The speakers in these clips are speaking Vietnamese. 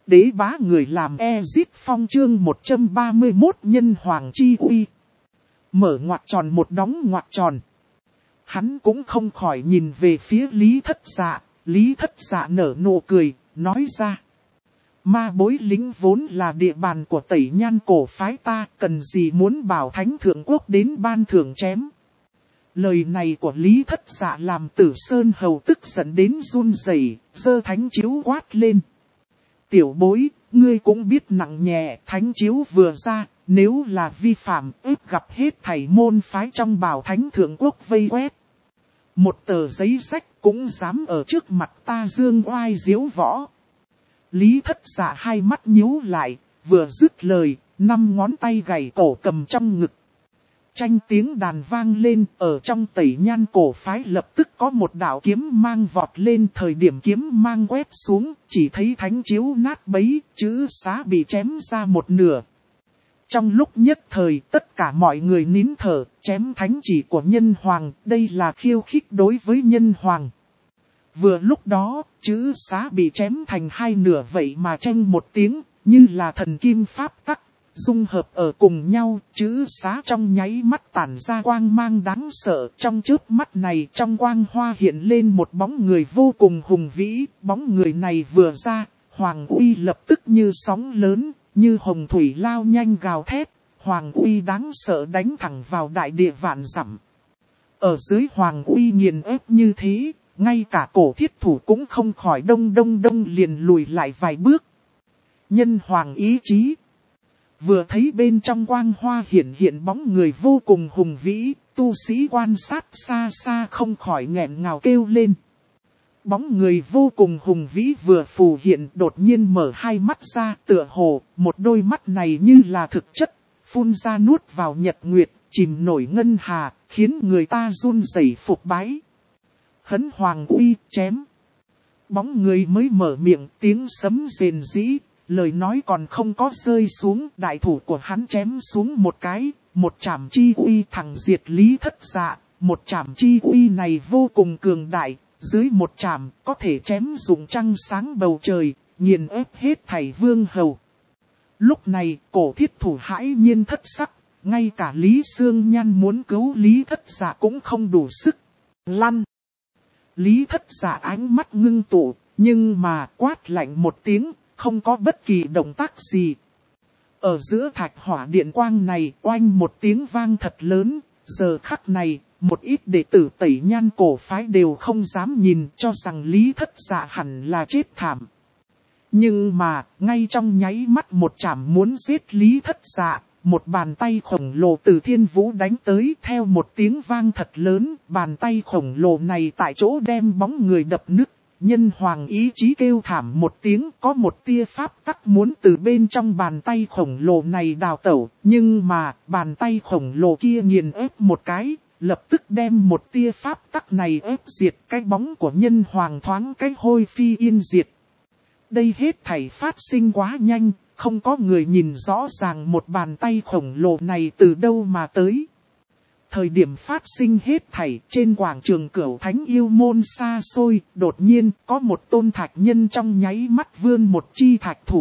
Đế bá người làm Ezit Phong chương 131 nhân hoàng chi uy. Mở ngoặc tròn một đóng ngoặc tròn. Hắn cũng không khỏi nhìn về phía Lý Thất Dạ. Lý Thất Dạ nở nụ cười, nói ra. Ma bối lính vốn là địa bàn của Tẩy Nhan cổ phái ta, cần gì muốn bảo Thánh Thượng Quốc đến ban thưởng chém. Lời này của Lý Thất Dạ làm Tử Sơn Hầu tức giận đến run rẩy, giơ thánh chiếu quát lên. Tiểu bối, ngươi cũng biết nặng nhẹ, thánh chiếu vừa ra, nếu là vi phạm, ếp gặp hết thảy môn phái trong Bảo Thánh Thượng Quốc vây quét. Một tờ giấy rách cũng dám ở trước mặt ta dương oai diếu võ. Lý Thất Dạ hai mắt nhíu lại, vừa dứt lời, 5 ngón tay gảy cổ cầm trong ngực. Tranh tiếng đàn vang lên, ở trong Tẩy Nhan cổ phái lập tức có một đạo kiếm mang vọt lên, thời điểm kiếm mang quét xuống, chỉ thấy thánh chiếu nát bấy, chữ xá bị chém ra một nửa. Trong lúc nhất thời, tất cả mọi người nín thở, chém thánh chỉ của nhân hoàng, đây là khiêu khích đối với nhân hoàng. Vừa lúc đó, chữ xá bị chém thành 2 nửa vậy mà tranh một tiếng, như là thần kim pháp tắc. Dung hợp ở cùng nhau, chữ xá trong nháy mắt tản ra quang mang đáng sợ. Trong chớp mắt này, trong quang hoa hiện lên một bóng người vô cùng hùng vĩ. Bóng người này vừa ra, hoàng uy lập tức như sóng lớn, như hồng thủy lao nhanh gào thét. Hoàng uy đáng sợ đánh thẳng vào đại địa vạn dặm. Ở dưới hoàng uy nghiền ép như thế, ngay cả cổ thiết thủ cũng không khỏi đông liền lùi lại vài bước. Nhân hoàng ý chí. Vừa thấy bên trong quang hoa hiện bóng người vô cùng hùng vĩ, tu sĩ quan sát xa xa không khỏi nghẹn ngào kêu lên. Bóng người vô cùng hùng vĩ vừa phù hiện đột nhiên mở hai mắt ra tựa hồ, một đôi mắt này như là thực chất, phun ra nuốt vào nhật nguyệt, chìm nổi ngân hà, khiến người ta run rẩy phục bái. Hấn hoàng uy chém. Bóng người mới mở miệng tiếng sấm rền rĩ. Lời nói còn không có rơi xuống, đại thủ của hắn chém xuống một cái, một trảm chi uy thẳng diệt Lý Thất Dạ. Một trảm chi uy này vô cùng cường đại, dưới một trảm có thể chém dụng trăng sáng bầu trời, nghiền ép hết thảy vương hầu. Lúc này, cổ thiết thủ hãi nhiên thất sắc, ngay cả Lý Sương Nhan muốn cứu Lý Thất Dạ cũng không đủ sức. Lăn! Lý Thất Dạ ánh mắt ngưng tụ, nhưng mà quát lạnh một tiếng. Không có bất kỳ động tác gì. Ở giữa thạch hỏa điện quang này oanh một tiếng vang thật lớn. Giờ khắc này, một ít đệ tử Tẩy Nhan cổ phái đều không dám nhìn cho rằng Lý Thất Dạ hẳn là chết thảm. Nhưng mà, ngay trong nháy mắt một chảm muốn giết Lý Thất Dạ, một bàn tay khổng lồ từ thiên vũ đánh tới theo một tiếng vang thật lớn. Bàn tay khổng lồ này tại chỗ đem bóng người đập nứt. Nhân hoàng ý chí kêu thảm một tiếng, có một tia pháp tắc muốn từ bên trong bàn tay khổng lồ này đào tẩu, nhưng mà bàn tay khổng lồ kia nghiền ép một cái, lập tức đem một tia pháp tắc này ép diệt cái bóng của nhân hoàng thoáng cái hôi phi yên diệt. Đây hết thảy phát sinh quá nhanh, không có người nhìn rõ ràng một bàn tay khổng lồ này từ đâu mà tới. Thời điểm phát sinh hết thảy trên quảng trường Cửu Thánh Yêu Môn xa xôi, đột nhiên có một tôn thạch nhân trong nháy mắt vươn một chi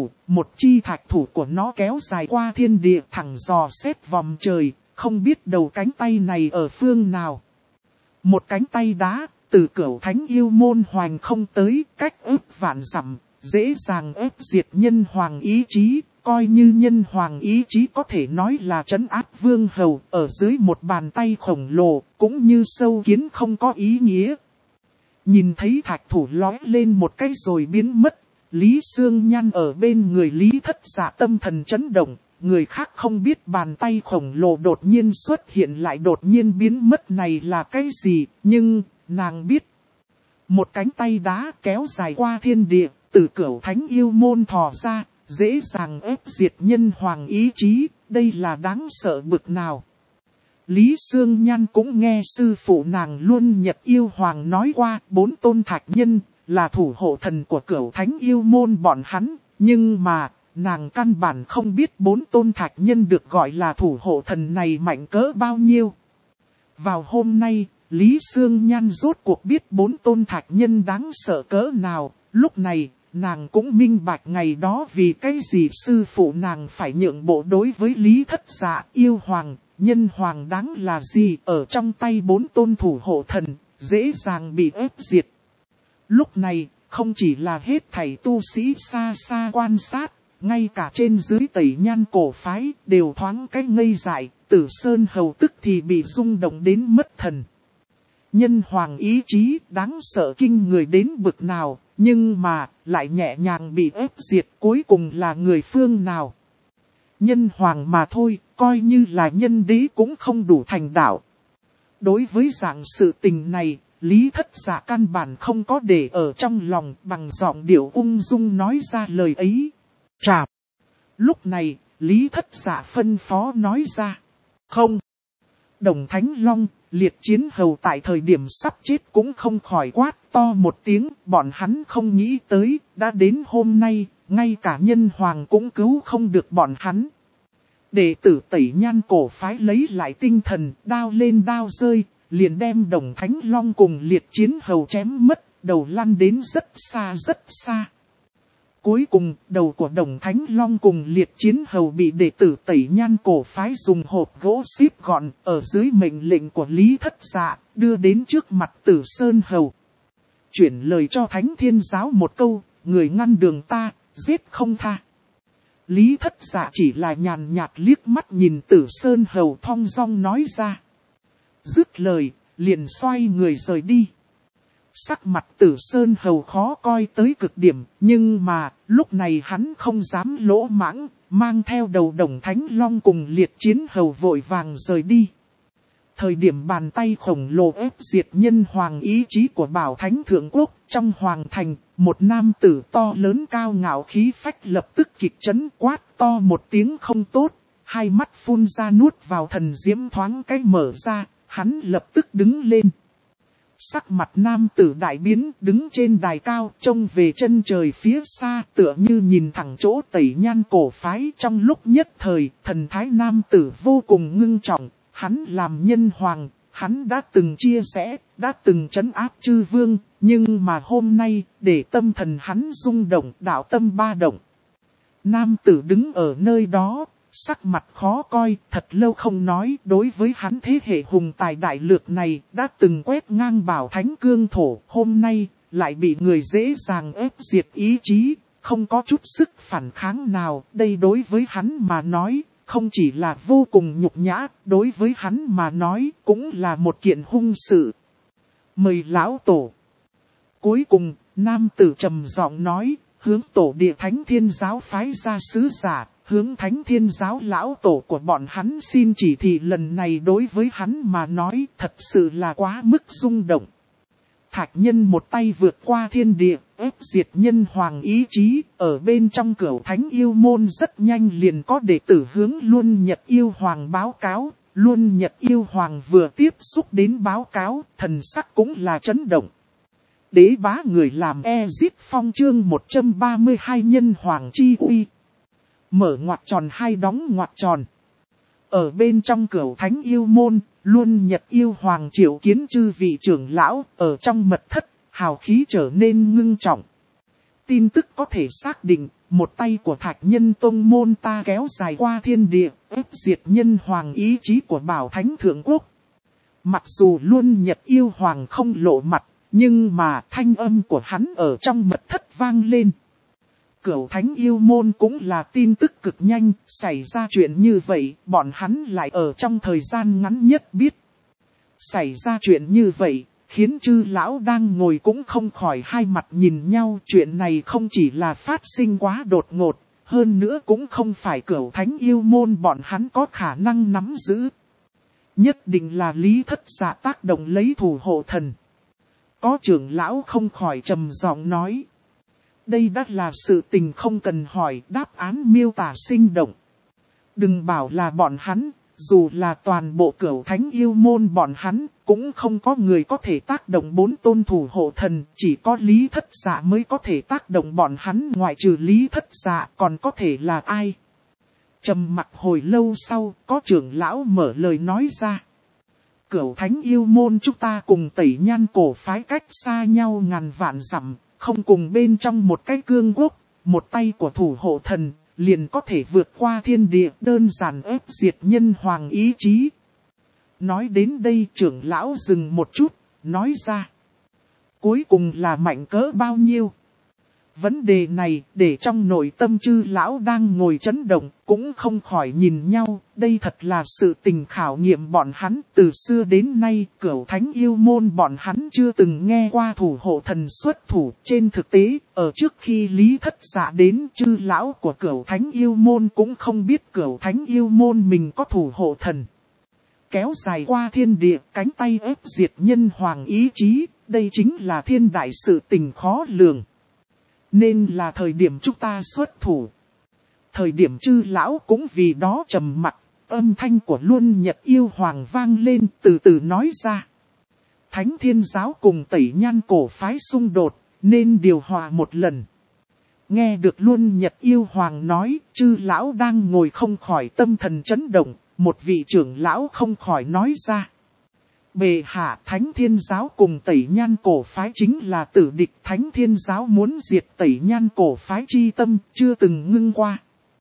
thạch thủ của nó kéo dài qua thiên địa thẳng dò xét vòng trời, không biết đầu cánh tay này ở phương nào. Một cánh tay đá, từ Cửu Thánh Yêu Môn hoành không tới, cách ức vạn dặm, dễ dàng ép diệt nhân hoàng ý chí. Coi như nhân hoàng ý chí có thể nói là trấn áp vương hầu ở dưới một bàn tay khổng lồ, cũng như sâu kiến không có ý nghĩa. Nhìn thấy thạch thủ lói lên một cái rồi biến mất, Lý Sương Nhan ở bên người Lý Thất Dạ tâm thần chấn động, người khác không biết bàn tay khổng lồ đột nhiên xuất hiện lại đột nhiên biến mất này là cái gì, nhưng nàng biết. Một cánh tay đá kéo dài qua thiên địa, từ Cửu Thánh Yêu Môn thò ra. Dễ dàng ép diệt nhân hoàng ý chí, đây là đáng sợ bực nào. Lý Sương Nhan cũng nghe sư phụ nàng Luân Nhật Yêu Hoàng nói qua 4 tôn thạch nhân là thủ hộ thần của Cửu Thánh Yêu Môn bọn hắn, nhưng mà nàng căn bản không biết 4 tôn thạch nhân được gọi là thủ hộ thần này mạnh cỡ bao nhiêu. Vào hôm nay, Lý Sương Nhan rốt cuộc biết 4 tôn thạch nhân đáng sợ cỡ nào, lúc này nàng cũng minh bạch ngày đó vì cái gì sư phụ nàng phải nhượng bộ đối với Lý Thất Dạ. Yêu hoàng, nhân hoàng đáng là gì, ở trong tay 4 tôn thủ hộ thần, dễ dàng bị ép diệt. Lúc này, không chỉ là hết thảy tu sĩ xa xa quan sát, ngay cả trên dưới Tẩy Nhan cổ phái đều thoáng cái ngây dại, Tử Sơn hầu tức thì bị rung động đến mất thần. Nhân hoàng ý chí đáng sợ kinh người đến bực nào, nhưng mà lại nhẹ nhàng bị ép diệt, cuối cùng là người phương nào. Nhân hoàng mà thôi, coi như là nhân đế cũng không đủ thành đạo. Đối với dạng sự tình này, Lý Thất Dạ căn bản không có để ở trong lòng, bằng giọng điệu ung dung nói ra lời ấy. Trảm. Lúc này, Lý Thất Dạ phân phó nói ra. Không. Đồng Thánh Long, Liệt Chiến Hầu tại thời điểm sắp chết cũng không khỏi quát to một tiếng. Bọn hắn không nghĩ tới, đã đến hôm nay, ngay cả nhân hoàng cũng cứu không được bọn hắn. Đệ tử Tẩy Nhan cổ phái lấy lại tinh thần, đao lên đao rơi, liền đem Đồng Thánh Long cùng Liệt Chiến Hầu chém mất, đầu lăn đến rất xa rất xa. Cuối cùng, đầu của Đồng Thánh Long cùng Liệt Chiến Hầu bị đệ tử Tẩy Nhan cổ phái dùng hộp gỗ xếp gọn ở dưới mệnh lệnh của Lý Thất Dạ, đưa đến trước mặt Tử Sơn Hầu. Chuyển lời cho Thánh Thiên Giáo một câu, người ngăn đường ta, giết không tha. Lý Thất Dạ chỉ là nhàn nhạt liếc mắt nhìn Tử Sơn Hầu thong dong nói ra. Dứt lời, liền xoay người rời đi. Sắc mặt Tử Sơn Hầu khó coi tới cực điểm, nhưng mà, lúc này hắn không dám lỗ mãng, mang theo đầu Đồng Thánh Long cùng Liệt Chiến Hầu vội vàng rời đi. Thời điểm bàn tay khổng lồ ép diệt nhân hoàng ý chí của Bảo Thánh Thượng Quốc, trong hoàng thành, một nam tử to lớn cao ngạo khí phách lập tức kịch chấn quát to một tiếng không tốt, hai mắt phun ra nuốt vào thần diễm thoáng cái mở ra, hắn lập tức đứng lên. Sắc mặt nam tử đại biến, đứng trên đài cao, trông về chân trời phía xa, tựa như nhìn thẳng chỗ Tẩy Nhan cổ phái. Trong lúc nhất thời, thần thái nam tử vô cùng ngưng trọng, hắn làm nhân hoàng, hắn đã từng chia sẻ, đã từng trấn áp chư vương, nhưng mà hôm nay, để tâm thần hắn rung động, đạo tâm ba động. Nam tử đứng ở nơi đó, sắc mặt khó coi, thật lâu không nói, đối với hắn thế hệ hùng tài đại lược này, đã từng quét ngang Bảo Thánh cương thổ, hôm nay, lại bị người dễ dàng ép diệt ý chí, không có chút sức phản kháng nào, đây đối với hắn mà nói, không chỉ là vô cùng nhục nhã, đối với hắn mà nói, cũng là một kiện hung sự. Mời lão tổ. Cuối cùng, nam tử trầm giọng nói, hướng tổ địa Thánh Thiên Giáo phái ra sứ giả, hướng Thánh Thiên Giáo lão tổ của bọn hắn xin chỉ thị. Lần này đối với hắn mà nói thật sự là quá mức rung động. Thạch Nhân một tay vượt qua thiên địa, ép diệt nhân hoàng ý chí, ở bên trong cửu Thánh Yêu Môn rất nhanh liền có đệ tử hướng Luân Nhật Yêu Hoàng báo cáo. Luân Nhật Yêu Hoàng vừa tiếp xúc đến báo cáo, thần sắc cũng là chấn động. Đế bá người làm Ezit Phong chương 132 nhân hoàng chi uy. Mở ngoặc tròn hai đóng ngoặc tròn. Ở bên trong cửu Thánh Yêu Môn, Luân Nhật Yêu Hoàng triệu kiến chư vị trưởng lão, ở trong mật thất, hào khí trở nên ngưng trọng. Tin tức có thể xác định, một tay của Thạch Nhân tông môn ta kéo dài qua thiên địa, ép diệt nhân hoàng ý chí của Bảo Thánh Thượng Quốc. Mặc dù Luân Nhật Yêu Hoàng không lộ mặt, nhưng mà thanh âm của hắn ở trong mật thất vang lên. Cửu Thánh Yêu Môn cũng là tin tức cực nhanh, xảy ra chuyện như vậy, bọn hắn lại ở trong thời gian ngắn nhất biết. Xảy ra chuyện như vậy, khiến chư lão đang ngồi cũng không khỏi hai mặt nhìn nhau. Chuyện này không chỉ là phát sinh quá đột ngột, hơn nữa cũng không phải Cửu Thánh Yêu Môn bọn hắn có khả năng nắm giữ. Nhất định là Lý Thất Dạ tác động lấy thủ hộ thần. Có trưởng lão không khỏi trầm giọng nói. Đây đã là sự tình không cần hỏi, đáp án miêu tả sinh động. Đừng bảo là bọn hắn, dù là toàn bộ Cửu Thánh Yêu Môn bọn hắn, cũng không có người có thể tác động 4 tôn thủ hộ thần, chỉ có Lý Thất Dạ mới có thể tác động bọn hắn, ngoại trừ Lý Thất Dạ còn có thể là ai. Trầm mặc hồi lâu sau, có trưởng lão mở lời nói ra. Cửu Thánh Yêu Môn chúng ta cùng Tẩy Nhan cổ phái cách xa nhau ngàn vạn dặm. không cùng bên trong một cái cương quốc, một tay của thủ hộ thần, liền có thể vượt qua thiên địa, đơn giản ép diệt nhân hoàng ý chí. Nói đến đây trưởng lão dừng một chút, nói ra. Cuối cùng là mạnh cỡ bao nhiêu? Vấn đề này để trong nội tâm chư lão đang ngồi chấn động, cũng không khỏi nhìn nhau. Đây thật là sự tình khảo nghiệm bọn hắn. Từ xưa đến nay, Cửu Thánh yêu môn bọn hắn chưa từng nghe qua thủ hộ thần xuất thủ. Trên thực tế, ở trước khi Lý Thất Dạ đến, chư lão của Cửu Thánh yêu môn cũng không biết Cửu Thánh yêu môn mình có thủ hộ thần. Kéo dài qua thiên địa, cánh tay ép diệt nhân hoàng ý chí, đây chính là thiên đại sự tình khó lường. Nên là thời điểm chúng ta xuất thủ. Thời điểm chư lão cũng vì đó trầm mặc, âm thanh của Luân Nhật yêu hoàng vang lên từ từ nói ra. Thánh Thiên giáo cùng Tẩy Nhan cổ phái xung đột, nên điều hòa một lần. Nghe được Luân Nhật yêu hoàng nói, chư lão đang ngồi không khỏi tâm thần chấn động, một vị trưởng lão không khỏi nói ra. Bệ hạ, Thánh Thiên giáo cùng Tẩy Nhan cổ phái chính là tử địch. Thánh Thiên giáo muốn diệt Tẩy Nhan cổ phái chi tâm, chưa từng ngưng qua.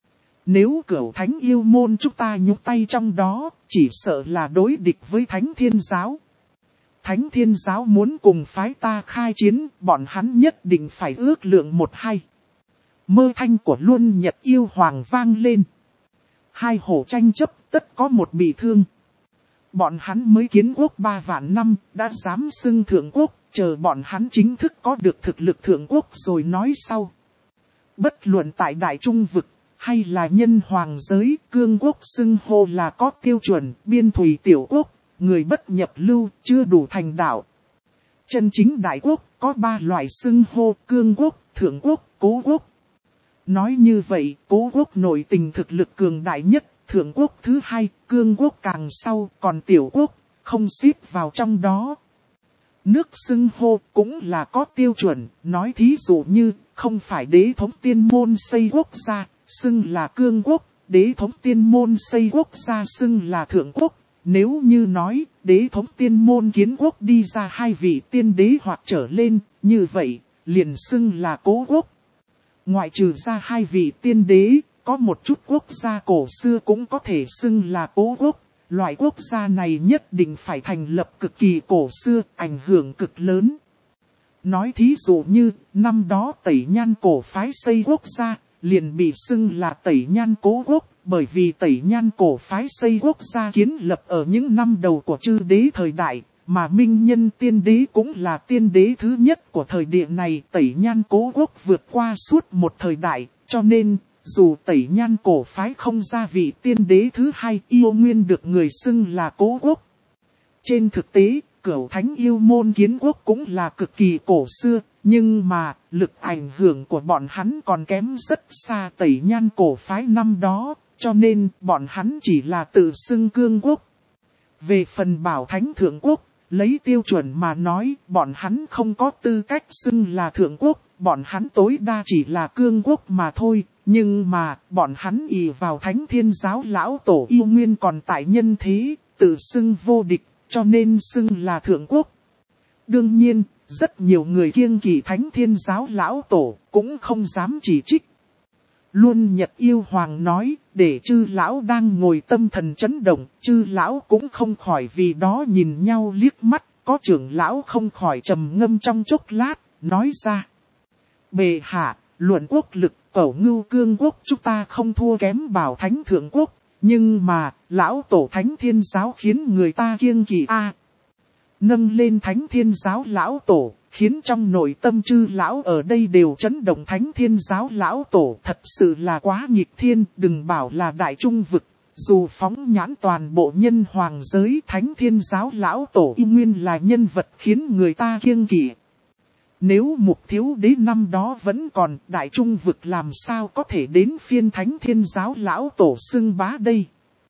Nếu Cửu Thánh yêu môn chúng ta nhúc tay trong đó, chỉ sợ là đối địch với Thánh Thiên giáo. Thánh Thiên giáo muốn cùng phái ta khai chiến, bọn hắn nhất định phải ước lượng một hay. Mơ thanh của Luân Nhật yêu hoàng vang lên. Hai hổ tranh chấp, tất có một bị thương. Bọn hắn mới kiến quốc 3 vạn năm, đã dám xưng thượng quốc, chờ bọn hắn chính thức có được thực lực thượng quốc rồi nói sau. Bất luận tại Đại Trung Vực, hay là nhân hoàng giới, cương quốc xưng hô là có tiêu chuẩn, biên thùy tiểu quốc, người bất nhập lưu, chưa đủ thành đạo. Chân chính đại quốc, có 3 loại xưng hô, cương quốc, thượng quốc, cố quốc. Nói như vậy, cố quốc nội tình thực lực cường đại nhất. Thượng quốc thứ hai, cương quốc càng sau, còn tiểu quốc, không xếp vào trong đó. Nước xưng hô cũng là có tiêu chuẩn, nói thí dụ như, không phải đế thống tiên môn xây quốc gia, xưng là cương quốc, đế thống tiên môn xây quốc gia xưng là thượng quốc. Nếu như nói, đế thống tiên môn kiến quốc đi ra 2 vị tiên đế hoặc trở lên, như vậy, liền xưng là cố quốc. Ngoại trừ ra 2 vị tiên đế, có một chút quốc gia cổ xưa cũng có thể xưng là cố quốc. Loại quốc gia này nhất định phải thành lập cực kỳ cổ xưa, ảnh hưởng cực lớn. Nói thí dụ như, năm đó Tẩy Nhan cổ phái xây quốc gia, liền bị xưng là Tẩy Nhan cố quốc, bởi vì Tẩy Nhan cổ phái xây quốc gia kiến lập ở những năm đầu của chư đế thời đại, mà Minh Nhân tiên đế cũng là tiên đế thứ nhất của thời địa này. Tẩy Nhan cố quốc vượt qua suốt một thời đại, cho nên, dù Tẩy Nhan cổ phái không ra vị tiên đế thứ hai, yêu nguyên được người xưng là cố quốc. Trên thực tế, Cửu Thánh yêu môn kiến quốc cũng là cực kỳ cổ xưa, nhưng mà, lực ảnh hưởng của bọn hắn còn kém rất xa Tẩy Nhan cổ phái năm đó, cho nên bọn hắn chỉ là tự xưng cương quốc. Về phần Bảo Thánh thượng quốc, lấy tiêu chuẩn mà nói, bọn hắn không có tư cách xưng là thượng quốc, bọn hắn tối đa chỉ là cương quốc mà thôi. Nhưng mà, bọn hắn ỷ vào Thánh Thiên giáo lão tổ yêu nguyên còn tại nhân thế, tự xưng vô địch, cho nên xưng là thượng quốc. Đương nhiên, rất nhiều người kiêng kỵ Thánh Thiên giáo lão tổ, cũng không dám chỉ trích. Luân Nhật yêu hoàng nói, để chư lão đang ngồi tâm thần chấn động, chư lão cũng không khỏi vì đó nhìn nhau liếc mắt, có trưởng lão không khỏi trầm ngâm trong chốc lát, nói ra. Bệ hạ, luận quốc lực, Cẩu Ngưu cương quốc chúng ta không thua kém Bảo Thánh thượng quốc, nhưng mà, lão tổ Thánh Thiên giáo khiến người ta kiêng kỵ a. Nâng lên Thánh Thiên giáo lão tổ, khiến trong nội tâm chư lão ở đây đều chấn động. Thánh Thiên giáo lão tổ thật sự là quá nghịch thiên, đừng bảo là Đại Trung Vực. Dù phóng nhãn toàn bộ nhân hoàng giới, Thánh Thiên giáo lão tổ y nguyên là nhân vật khiến người ta kiêng kỵ. Nếu Mục Thiếu Đế năm đó vẫn còn, Đại Trung Vực làm sao có thể đến phiên Thánh Thiên giáo lão tổ xưng bá đây?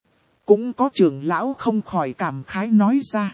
Cũng có trưởng lão không khỏi cảm khái nói ra.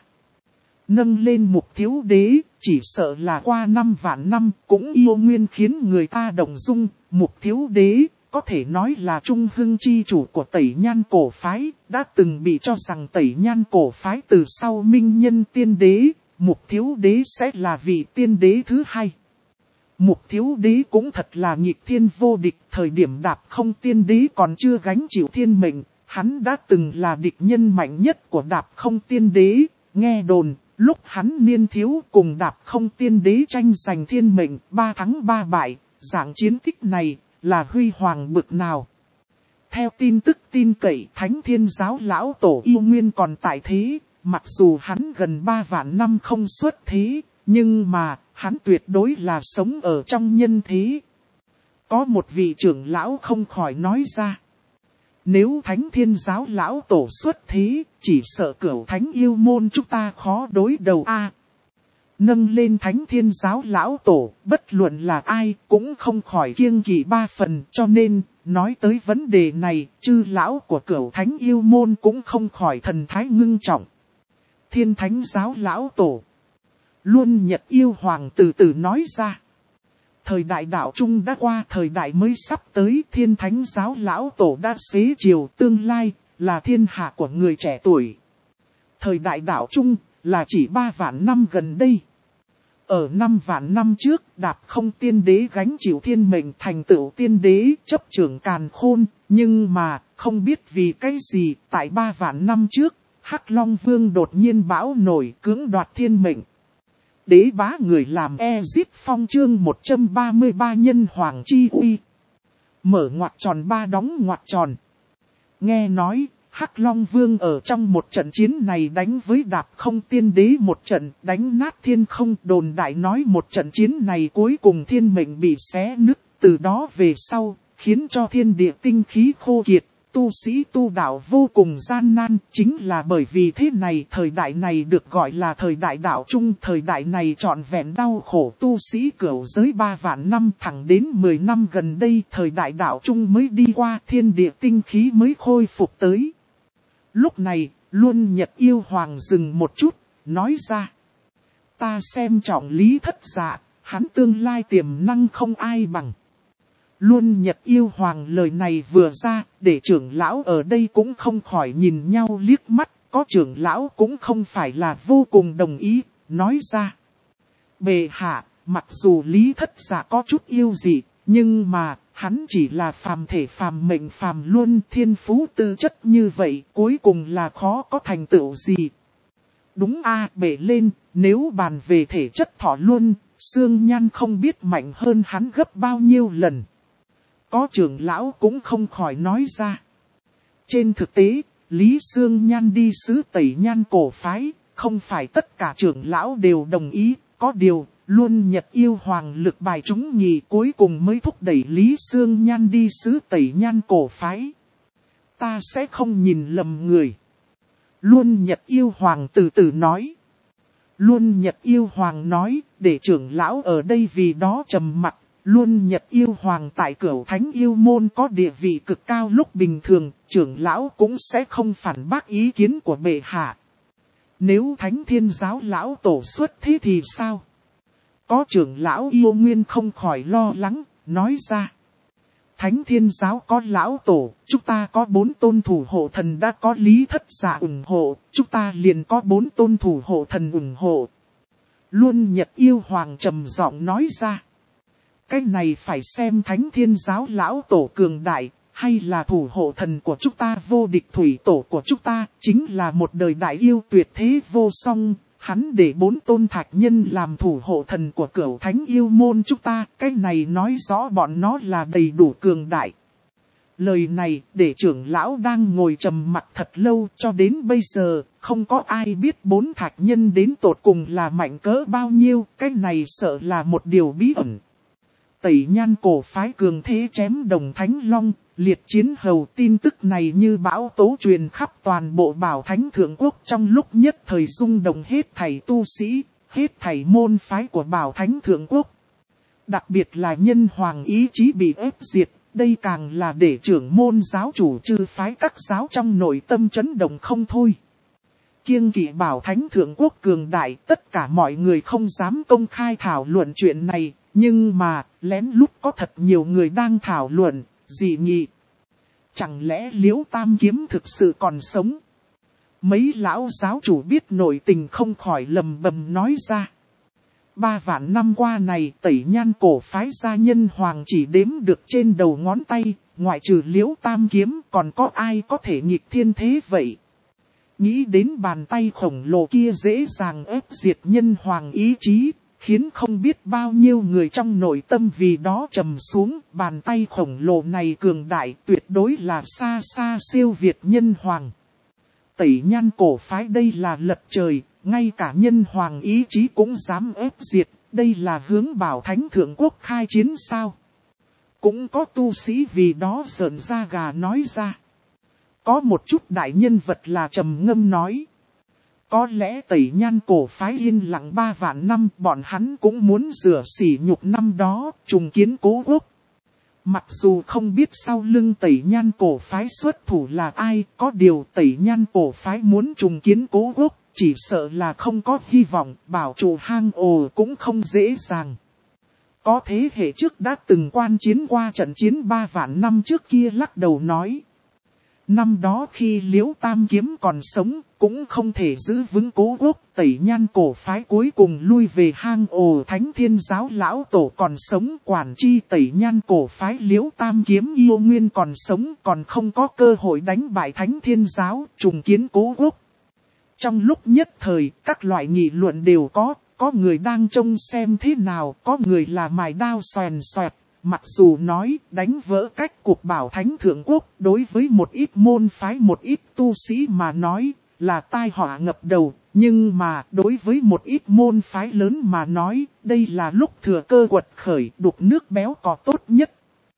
Nâng lên Mục Thiếu Đế, chỉ sợ là qua 5 vạn năm, cũng yêu nguyên khiến người ta động dung. Mục Thiếu Đế, có thể nói là trung hưng chi chủ của Tẩy Nhan cổ phái, đã từng bị cho rằng Tẩy Nhan cổ phái từ sau Minh Nhân tiên đế, Mục Thiếu Đế sẽ là vị tiên đế thứ hai. Mục Thiếu Đế cũng thật là nghịch thiên vô địch, thời điểm Đạp Không Tiên Đế còn chưa gánh chịu thiên mệnh, hắn đã từng là địch nhân mạnh nhất của Đạp Không Tiên Đế, nghe đồn, lúc hắn niên thiếu cùng Đạp Không Tiên Đế tranh giành thiên mệnh, 3 thắng 3 bại, dạng chiến tích này là huy hoàng bực nào. Theo tin tức tin cậy, Thánh Thiên Giáo lão tổ Yêu Nguyên còn tại thế, mặc dù hắn gần 3 vạn năm không xuất thế, nhưng mà hắn tuyệt đối là sống ở trong nhân thế. Có một vị trưởng lão không khỏi nói ra. Nếu Thánh Thiên Giáo lão tổ xuất thế, chỉ sợ Cửu Thánh yêu môn chúng ta khó đối đầu a. Nâng lên Thánh Thiên Giáo lão tổ, bất luận là ai cũng không khỏi kiêng kỵ 3 phần, cho nên, nói tới vấn đề này, chư lão của Cửu Thánh yêu môn cũng không khỏi thần thái ngưng trọng. Thiên Thánh Giáo lão tổ. Luôn Nhật Yêu Hoàng từ từ nói ra. Thời đại đạo trung đã qua, thời đại mới sắp tới, Thiên Thánh Giáo lão tổ đã xế chiều, tương lai là thiên hạ của người trẻ tuổi. Thời đại đạo trung là chỉ 3 vạn năm gần đây. Ở 5 vạn năm trước, Đạp Không Tiên Đế gánh chịu thiên mệnh thành tựu tiên đế, chấp trưởng càn khôn, nhưng mà không biết vì cái gì, tại 3 vạn năm trước, Hắc Long Vương đột nhiên bão nổi cưỡng đoạt thiên mệnh. Đế bá người làm Ezic Phong chương 133 nhân hoàng chi uy. Mở ngoặc tròn 3 đóng ngoặc tròn. Nghe nói, Hắc Long Vương ở trong một trận chiến này đánh với Đạp Không Tiên Đế một trận, đánh nát thiên không, đồn đại nói một trận chiến này cuối cùng thiên mệnh bị xé nứt, từ đó về sau, khiến cho thiên địa tinh khí khô kiệt, tu sĩ tu đạo vô cùng gian nan, chính là bởi vì thế này, thời đại này được gọi là thời đại đạo trung, thời đại này trọn vẹn đau khổ tu sĩ cửu giới 3 vạn năm, thẳng đến 10 năm gần đây, thời đại đạo trung mới đi qua, thiên địa tinh khí mới khôi phục tới. Lúc này, Luôn Nhật Yêu Hoàng dừng một chút, nói ra. Ta xem trọng Lý Thất Dạ, hắn tương lai tiềm năng không ai bằng. Luôn Nhật Yêu Hoàng lời này vừa ra, để trưởng lão ở đây cũng không khỏi nhìn nhau liếc mắt, có trưởng lão cũng không phải là vô cùng đồng ý, nói ra. Bệ hạ, mặc dù Lý Thất Dạ có chút yêu dị, nhưng mà, hắn chỉ là phàm thể phàm mệnh phàm luân, thiên phú tư chất như vậy, cuối cùng là khó có thành tựu gì. Đúng a, bệ lên, nếu bàn về thể chất thọ luân, Xương Nhan không biết mạnh hơn hắn gấp bao nhiêu lần. Có trưởng lão cũng không khỏi nói ra. Trên thực tế, Lý Xương Nhan đi xứ Tẩy Nhan cổ phái, không phải tất cả trưởng lão đều đồng ý, có điều, Luôn Nhật Yêu Hoàng lực bài chúng nhì cuối cùng mới thúc đẩy Lý Xương Nhan đi xứ Tẩy Nhan cổ phái. Ta sẽ không nhìn lầm người. Luôn Nhật Yêu Hoàng từ từ nói. Luôn Nhật Yêu Hoàng nói, để trưởng lão ở đây vì đó trầm mặc. Luôn Nhật Yêu Hoàng tại Cửu Thánh yêu môn có địa vị cực cao, lúc bình thường, trưởng lão cũng sẽ không phản bác ý kiến của bệ hạ. Nếu Thánh Thiên Giáo lão tổ xuất thế thì sao? Có trưởng lão Yêu Nguyên không khỏi lo lắng, nói ra. Thánh Thiên Giáo có lão tổ, chúng ta có 4 tôn thủ hộ thần, đã có Lý Thất Dạ ủng hộ, chúng ta liền có 4 tôn thủ hộ thần ủng hộ. Luôn Nhật Yêu Hoàng trầm giọng nói ra. Cái này phải xem Thánh Thiên Giáo lão tổ cường đại, hay là thủ hộ thần của chúng ta vô địch, thủy tổ của chúng ta, chính là một đời đại yêu tuyệt thế vô song. Hắn để 4 tôn thạch nhân làm thủ hộ thần của Cửu Thánh yêu môn chúng ta, cái này nói rõ bọn nó là đầy đủ cường đại. Lời này để trưởng lão đang ngồi trầm mặc thật lâu, cho đến bây giờ, không có ai biết 4 thạch nhân đến tột cùng là mạnh cỡ bao nhiêu, cái này sợ là một điều bí ẩn. Tẩy Nhan cổ phái cường thế chém Đồng Thánh Long, liệt chiến hầu, tin tức này như bão tố truyền khắp toàn bộ Bảo Thánh Thượng Quốc, trong lúc nhất thời rung động hết thảy tu sĩ, hết thảy môn phái của Bảo Thánh Thượng Quốc. Đặc biệt là nhân hoàng ý chí bị ép diệt, đây càng là để trưởng môn giáo chủ chư phái các giáo trong nội tâm chấn động không thôi. Kiêng kỵ Bảo Thánh Thượng Quốc cường đại, tất cả mọi người không dám công khai thảo luận chuyện này, nhưng mà, lén lút có thật nhiều người đang thảo luận, dị nghị. Chẳng lẽ Liễu Tam Kiếm thực sự còn sống? Mấy lão giáo chủ biết nội tình không khỏi lầm bầm nói ra. 3 vạn năm qua này Tẩy Nhan cổ phái gia nhân hoàng chỉ đếm được trên đầu ngón tay, ngoại trừ Liễu Tam Kiếm còn có ai có thể nghịch thiên thế vậy. Nghĩ đến bàn tay khổng lồ kia dễ dàng ép diệt nhân hoàng ý chí, khiến không biết bao nhiêu người trong nội tâm vì đó trầm xuống. Bàn tay khổng lồ này cường đại tuyệt đối là xa xa siêu việt nhân hoàng. Tẩy Nhan cổ phái đây là lật trời, ngay cả nhân hoàng ý chí cũng dám ép diệt, đây là hướng Bảo Thánh Thượng Quốc khai chiến sao? Cũng có tu sĩ vì đó giận da gà nói ra. Có một chút đại nhân vật là trầm ngâm nói. Có lẽ Tẩy Nhan cổ phái yên lặng 3 vạn năm, bọn hắn cũng muốn rửa sỉ nhục năm đó, trùng kiến cố quốc. Mặc dù không biết sau lưng Tẩy Nhan cổ phái xuất thủ là ai, có điều Tẩy Nhan cổ phái muốn trùng kiến cố quốc, chỉ sợ là không có hy vọng, bảo trụ hang ổ cũng không dễ dàng. Có thế hệ trước đã từng quan chiến qua trận chiến 3 vạn năm trước kia lắc đầu nói. Năm đó khi Liễu Tam Kiếm còn sống, cũng không thể giữ vững cố quốc, Tẩy Nhan cổ phái cuối cùng lui về hang ổ. Thánh Thiên giáo lão tổ còn sống, quản chi Tẩy Nhan cổ phái Liễu Tam Kiếm yêu nguyên còn sống, còn không có cơ hội đánh bại Thánh Thiên giáo, trùng kiến cố quốc. Trong lúc nhất thời, các loại nghị luận đều có người đang trông xem thế nào, có người là mài đao xoèn xoẹt. Mặc dù nói đánh vỡ cách cuộc Bảo Thánh Thượng Quốc đối với một ít môn phái một ít tu sĩ mà nói là tai họa ngập đầu, nhưng mà đối với một ít môn phái lớn mà nói đây là lúc thừa cơ quật khởi đục nước béo cò tốt nhất.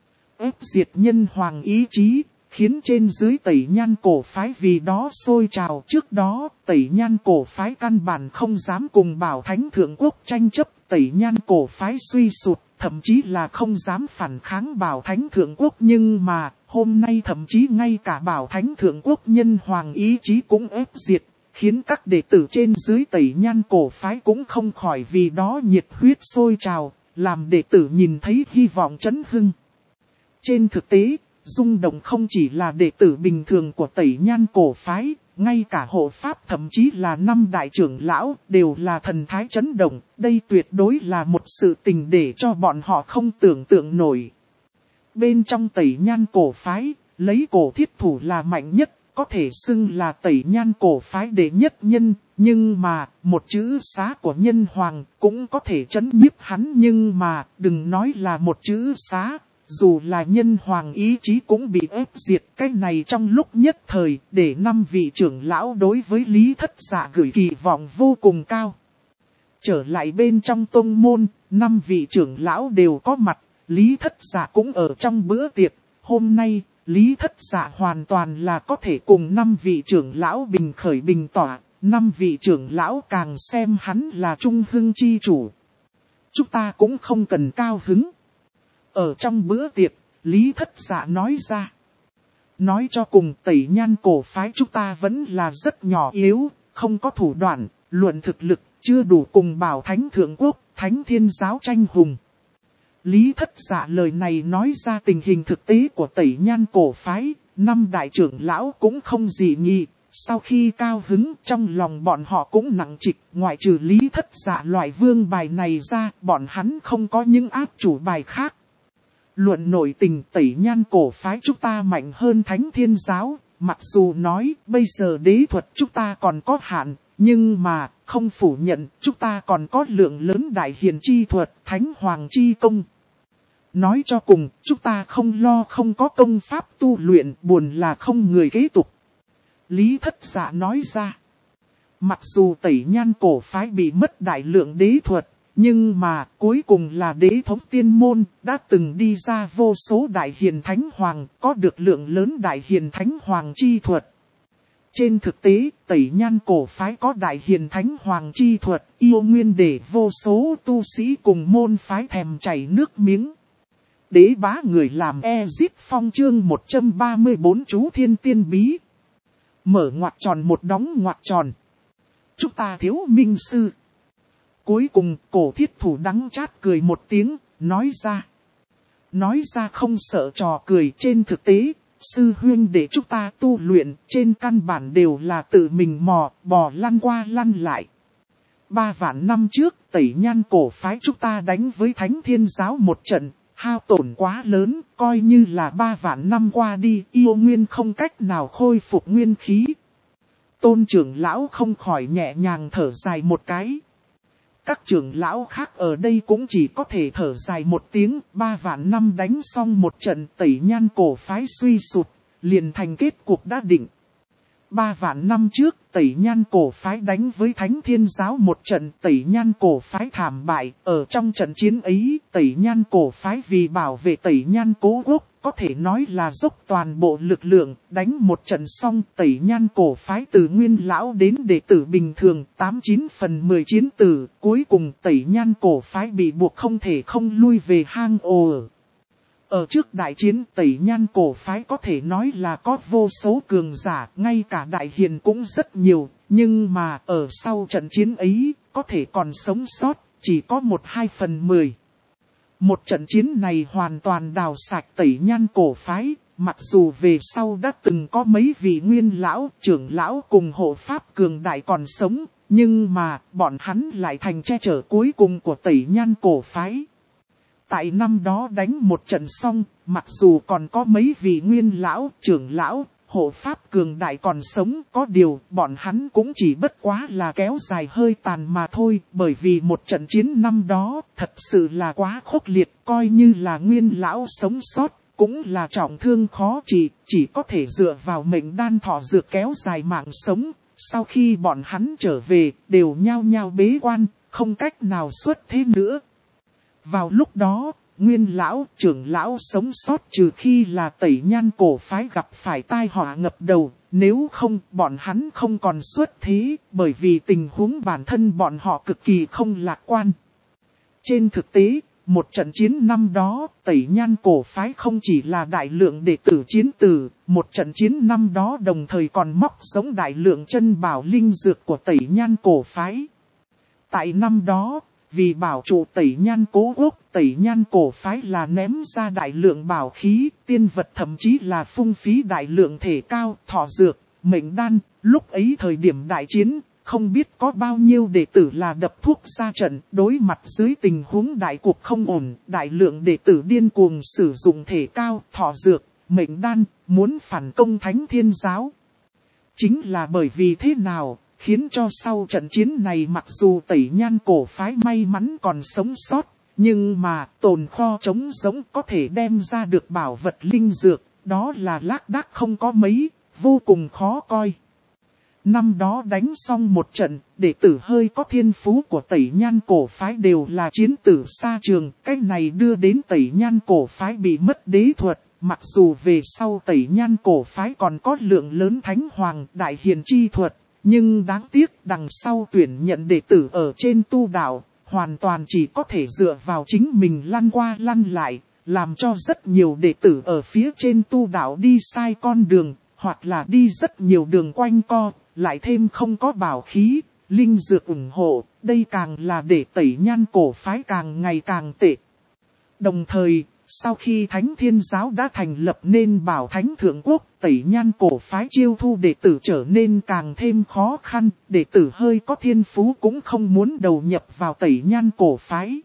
Ép diệt nhân hoàng ý chí, khiến trên dưới Tẩy Nhan cổ phái vì đó sôi trào. Trước đó Tẩy Nhan cổ phái căn bản không dám cùng Bảo Thánh Thượng Quốc tranh chấp, Tẩy Nhan cổ phái suy sụt. Thậm chí là không dám phản kháng Bảo Thánh Thượng Quốc, nhưng mà hôm nay thậm chí ngay cả Bảo Thánh Thượng Quốc nhân hoàng ý chí cũng ép diệt, khiến các đệ tử trên dưới Tẩy Nhan cổ phái cũng không khỏi vì đó nhiệt huyết sôi trào, làm đệ tử nhìn thấy hy vọng chấn hưng. Trên thực tế, rung động không chỉ là đệ tử bình thường của Tẩy Nhan cổ phái, ngay cả hộ pháp thậm chí là 5 đại trưởng lão đều là thần thái chấn động, đây tuyệt đối là một sự tình để cho bọn họ không tưởng tượng nổi. Bên trong Tẩy Nhan cổ phái, lấy Cổ Thiết Thủ là mạnh nhất, có thể xưng là Tẩy Nhan cổ phái đệ nhất nhân, nhưng mà một chữ xá của nhân hoàng cũng có thể chấn nhiếp hắn, nhưng mà đừng nói là một chữ xá. Dù là nhân hoàng ý chí cũng bị ép diệt, cái này trong lúc nhất thời để 5 vị trưởng lão đối với Lý Thất Dạ gửi kỳ vọng vô cùng cao. Trở lại bên trong tông môn, 5 vị trưởng lão đều có mặt, Lý Thất Dạ cũng ở trong bữa tiệc. Hôm nay, Lý Thất Dạ hoàn toàn là có thể cùng 5 vị trưởng lão bình khởi bình tỏa, 5 vị trưởng lão càng xem hắn là trung hưng chi chủ. Chúng ta cũng không cần cao hứng. Ở trong bữa tiệc, Lý Thất Dạ nói ra. Nói cho cùng Tẩy Nhan cổ phái chúng ta vẫn là rất nhỏ yếu, không có thủ đoạn, luận thực lực, chưa đủ cùng Bảo Thánh Thượng Quốc, Thánh Thiên giáo tranh hùng. Lý Thất Dạ lời này nói ra tình hình thực tế của Tẩy Nhan cổ phái, 5 đại trưởng lão cũng không dị nghị. Sau khi cao hứng trong lòng bọn họ cũng nặng trịch, ngoại trừ Lý Thất Dạ loại vương bài này ra, bọn hắn không có những áp chủ bài khác. Luận nội tình Tẩy Nhan cổ phái chúng ta mạnh hơn Thánh Thiên giáo, mặc dù nói bây giờ đế thuật chúng ta còn có hạn, nhưng mà không phủ nhận chúng ta còn có lượng lớn đại hiền chi thuật, Thánh Hoàng chi công. Nói cho cùng, chúng ta không lo không có công pháp tu luyện, buồn là không người kế tục. Lý Thất Dạ nói ra, mặc dù Tẩy Nhan cổ phái bị mất đại lượng đế thuật, nhưng mà cuối cùng là đế thống tiên môn, đã từng đi ra vô số đại hiền thánh hoàng, có được lượng lớn đại hiền thánh hoàng chi thuật. Trên thực tế, Tẩy Nhan cổ phái có đại hiền thánh hoàng chi thuật, yêu nguyên để vô số tu sĩ cùng môn phái thèm chảy nước miếng. Đế bá người làm Ezip Phong chương 134 chú thiên tiên bí. Mở ngoặc tròn một đóng ngoặc tròn. Chúng ta thiếu minh sư. Cuối cùng Cổ Thiết Thủ đắng chát cười một tiếng, nói ra. Nói ra không sợ trò cười, trên thực tế, sư huynh để chúng ta tu luyện trên căn bản đều là tự mình mò, bò lăn qua lăn lại. 3 vạn năm trước, Tẩy Nhan cổ phái chúng ta đánh với Thánh Thiên giáo một trận, hao tổn quá lớn, coi như là 3 vạn năm qua đi, yêu nguyên không cách nào khôi phục nguyên khí. Tôn trưởng lão không khỏi nhẹ nhàng thở dài một cái. Các trưởng lão khác ở đây cũng chỉ có thể thở dài một tiếng, 3 vạn năm đánh xong một trận, Tẩy Nhan cổ phái suy sụp, liền thành kết cục đã định. 3 vạn năm trước, Tẩy Nhan cổ phái đánh với Thánh Thiên giáo một trận, Tẩy Nhan cổ phái thảm bại. Ở trong trận chiến ấy, Tẩy Nhan cổ phái vì bảo vệ Tẩy Nhan cố quốc, có thể nói là dốc toàn bộ lực lượng, đánh một trận xong, Tẩy Nhan cổ phái từ nguyên lão đến đệ tử bình thường, 89 phần 10 chiến tử, cuối cùng Tẩy Nhan cổ phái bị buộc không thể không lui về hang ổ. Ở trước đại chiến, Tẩy Nhan cổ phái có thể nói là có vô số cường giả, ngay cả đại hiền cũng rất nhiều, nhưng mà ở sau trận chiến ấy, có thể còn sống sót, chỉ có 1-2 phần 10. Một trận chiến này hoàn toàn đào sạch Tẩy Nhan cổ phái, mặc dù về sau đã từng có mấy vị nguyên lão, trưởng lão cùng hộ pháp cường đại còn sống, nhưng mà bọn hắn lại thành che chở cuối cùng của Tẩy Nhan cổ phái. Tại năm đó đánh một trận xong, mặc dù còn có mấy vị nguyên lão, trưởng lão, hộ pháp cường đại còn sống, có điều bọn hắn cũng chỉ bất quá là kéo dài hơi tàn mà thôi, bởi vì một trận chiến năm đó thật sự là quá khốc liệt, coi như là nguyên lão sống sót, cũng là trọng thương khó trị, chỉ có thể dựa vào mệnh đan thọ dược kéo dài mạng sống. Sau khi bọn hắn trở về, đều nhao nhao bế quan, không cách nào xuất thế nữa. Vào lúc đó, nguyên lão, trưởng lão sống sót trừ khi là Tẩy Nhan cổ phái gặp phải tai họa ngập đầu, nếu không bọn hắn không còn xuất thế, bởi vì tình huống bản thân bọn họ cực kỳ không lạc quan. Trên thực tế, một trận chiến năm đó, Tẩy Nhan cổ phái không chỉ là đại lượng đệ tử chiến tử, một trận chiến năm đó đồng thời còn móc sống đại lượng chân bảo linh dược của Tẩy Nhan cổ phái. Tại năm đó, vì bảo trụ Tẩy Nhan cố quốc, Tẩy Nhan cổ phái là ném ra đại lượng bảo khí, tiên vật thậm chí là phung phí đại lượng thể cao, thọ dược, mệnh đan. Lúc ấy thời điểm đại chiến, không biết có bao nhiêu đệ tử là đập thuốc ra trận, đối mặt dưới tình huống đại cuộc không ổn, đại lượng đệ tử điên cuồng sử dụng thể cao, thọ dược, mệnh đan, muốn phản công Thánh Thiên giáo. Chính là bởi vì thế nào, khiến cho sau trận chiến này mặc dù Tẩy Nhan cổ phái may mắn còn sống sót, nhưng mà tồn kho trống rỗng có thể đem ra được bảo vật linh dược, đó là lác đác không có mấy, vô cùng khó coi. Năm đó đánh xong một trận, đệ tử hơi có thiên phú của Tẩy Nhan cổ phái đều là chiến tử xa trường, cái này đưa đến Tẩy Nhan cổ phái bị mất đế thuật. Mặc dù về sau Tẩy Nhan cổ phái còn có lượng lớn thánh hoàng đại hiền chi thuật, nhưng đáng tiếc đằng sau tuyển nhận đệ tử ở trên tu đạo, hoàn toàn chỉ có thể dựa vào chính mình lăn qua lăn lại, làm cho rất nhiều đệ tử ở phía trên tu đạo đi sai con đường, hoặc là đi rất nhiều đường quanh co, lại thêm không có bảo khí, linh dược ủng hộ, đây càng là để Tẩy Nhan cổ phái càng ngày càng tệ. Đồng thời, sau khi Thánh Thiên giáo đã thành lập nên Bảo Thánh Thượng Quốc, Tẩy Nhan cổ phái chiêu thu đệ tử trở nên càng thêm khó khăn, đệ tử hơi có thiên phú cũng không muốn đầu nhập vào Tẩy Nhan cổ phái.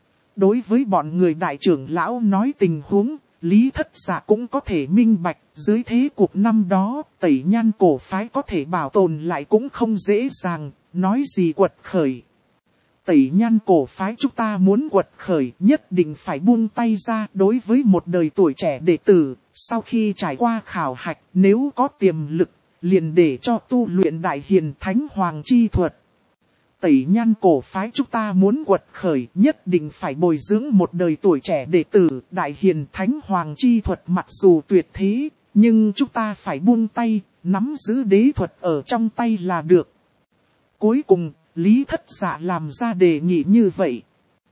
Đối với bọn người đại trưởng lão nói tình huống, Lý Thất Dạ cũng có thể minh bạch, dưới thế cuộc năm đó, Tẩy Nhan cổ phái có thể bảo tồn lại cũng không dễ dàng, nói gì quật khởi. Tẩy Nhan cổ phái chúng ta muốn quật khởi nhất định phải buông tay ra đối với một đời tuổi trẻ đệ tử, sau khi trải qua khảo hạch nếu có tiềm lực, liền để cho tu luyện đại hiền thánh hoàng chi thuật. Tẩy Nhan cổ phái chúng ta muốn quật khởi nhất định phải bồi dưỡng một đời tuổi trẻ đệ tử, đại hiền thánh hoàng chi thuật mặc dù tuyệt thế, nhưng chúng ta phải buông tay, nắm giữ đế thuật ở trong tay là được. Cuối cùng, Lý Thất Dạ làm ra đề nghị như vậy.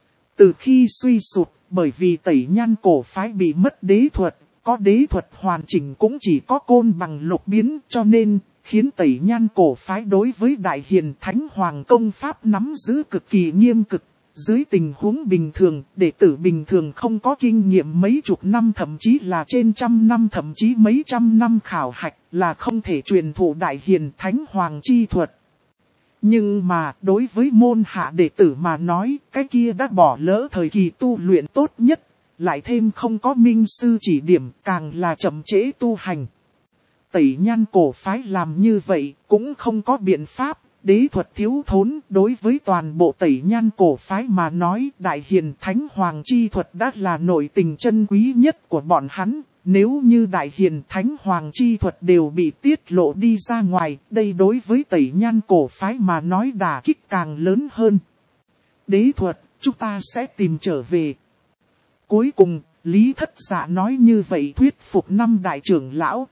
Từ khi suy sụp, bởi vì Tẩy Nhan cổ phái bị mất đế thuật, có đế thuật hoàn chỉnh cũng chỉ có Côn Bằng Lục Biến, cho nên khiến Tẩy Nhan cổ phái đối với đại hiền thánh hoàng công pháp nắm giữ cực kỳ nghiêm cực. Dưới tình huống bình thường, đệ tử bình thường không có kinh nghiệm mấy chục năm thậm chí là trên trăm năm thậm chí mấy trăm năm khảo hạch là không thể truyền thụ đại hiền thánh hoàng chi thuật. Nhưng mà đối với môn hạ đệ tử mà nói, cái kia đã bỏ lỡ thời kỳ tu luyện tốt nhất, lại thêm không có minh sư chỉ điểm, càng là chậm trễ tu hành. Tẩy Nhan cổ phái làm như vậy cũng không có biện pháp, đế thuật thiếu thốn. Đối với toàn bộ Tẩy Nhan cổ phái mà nói, Đại Hiền Thánh Hoàng chi thuật đã là nội tình chân quý nhất của bọn hắn. Nếu như Đại Hiền Thánh Hoàng chi thuật đều bị tiết lộ đi ra ngoài, đây đối với Tẩy Nhan cổ phái mà nói đả kích càng lớn hơn. Đế thuật, chúng ta sẽ tìm trở về. Cuối cùng, Lý Thất Dạ nói như vậy thuyết phục 5 đại trưởng lão.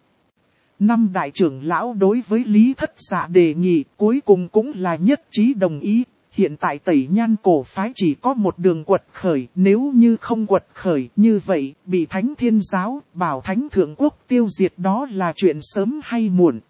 5 đại trưởng lão đối với Lý Thất Dạ đề nghị cuối cùng cũng là nhất trí đồng ý. Hiện tại Tẩy Nhan cổ phái chỉ có một đường quật khởi, nếu như không quật khởi như vậy, bị Thánh Thiên Giáo, Bảo Thánh Thượng Quốc tiêu diệt đó là chuyện sớm hay muộn.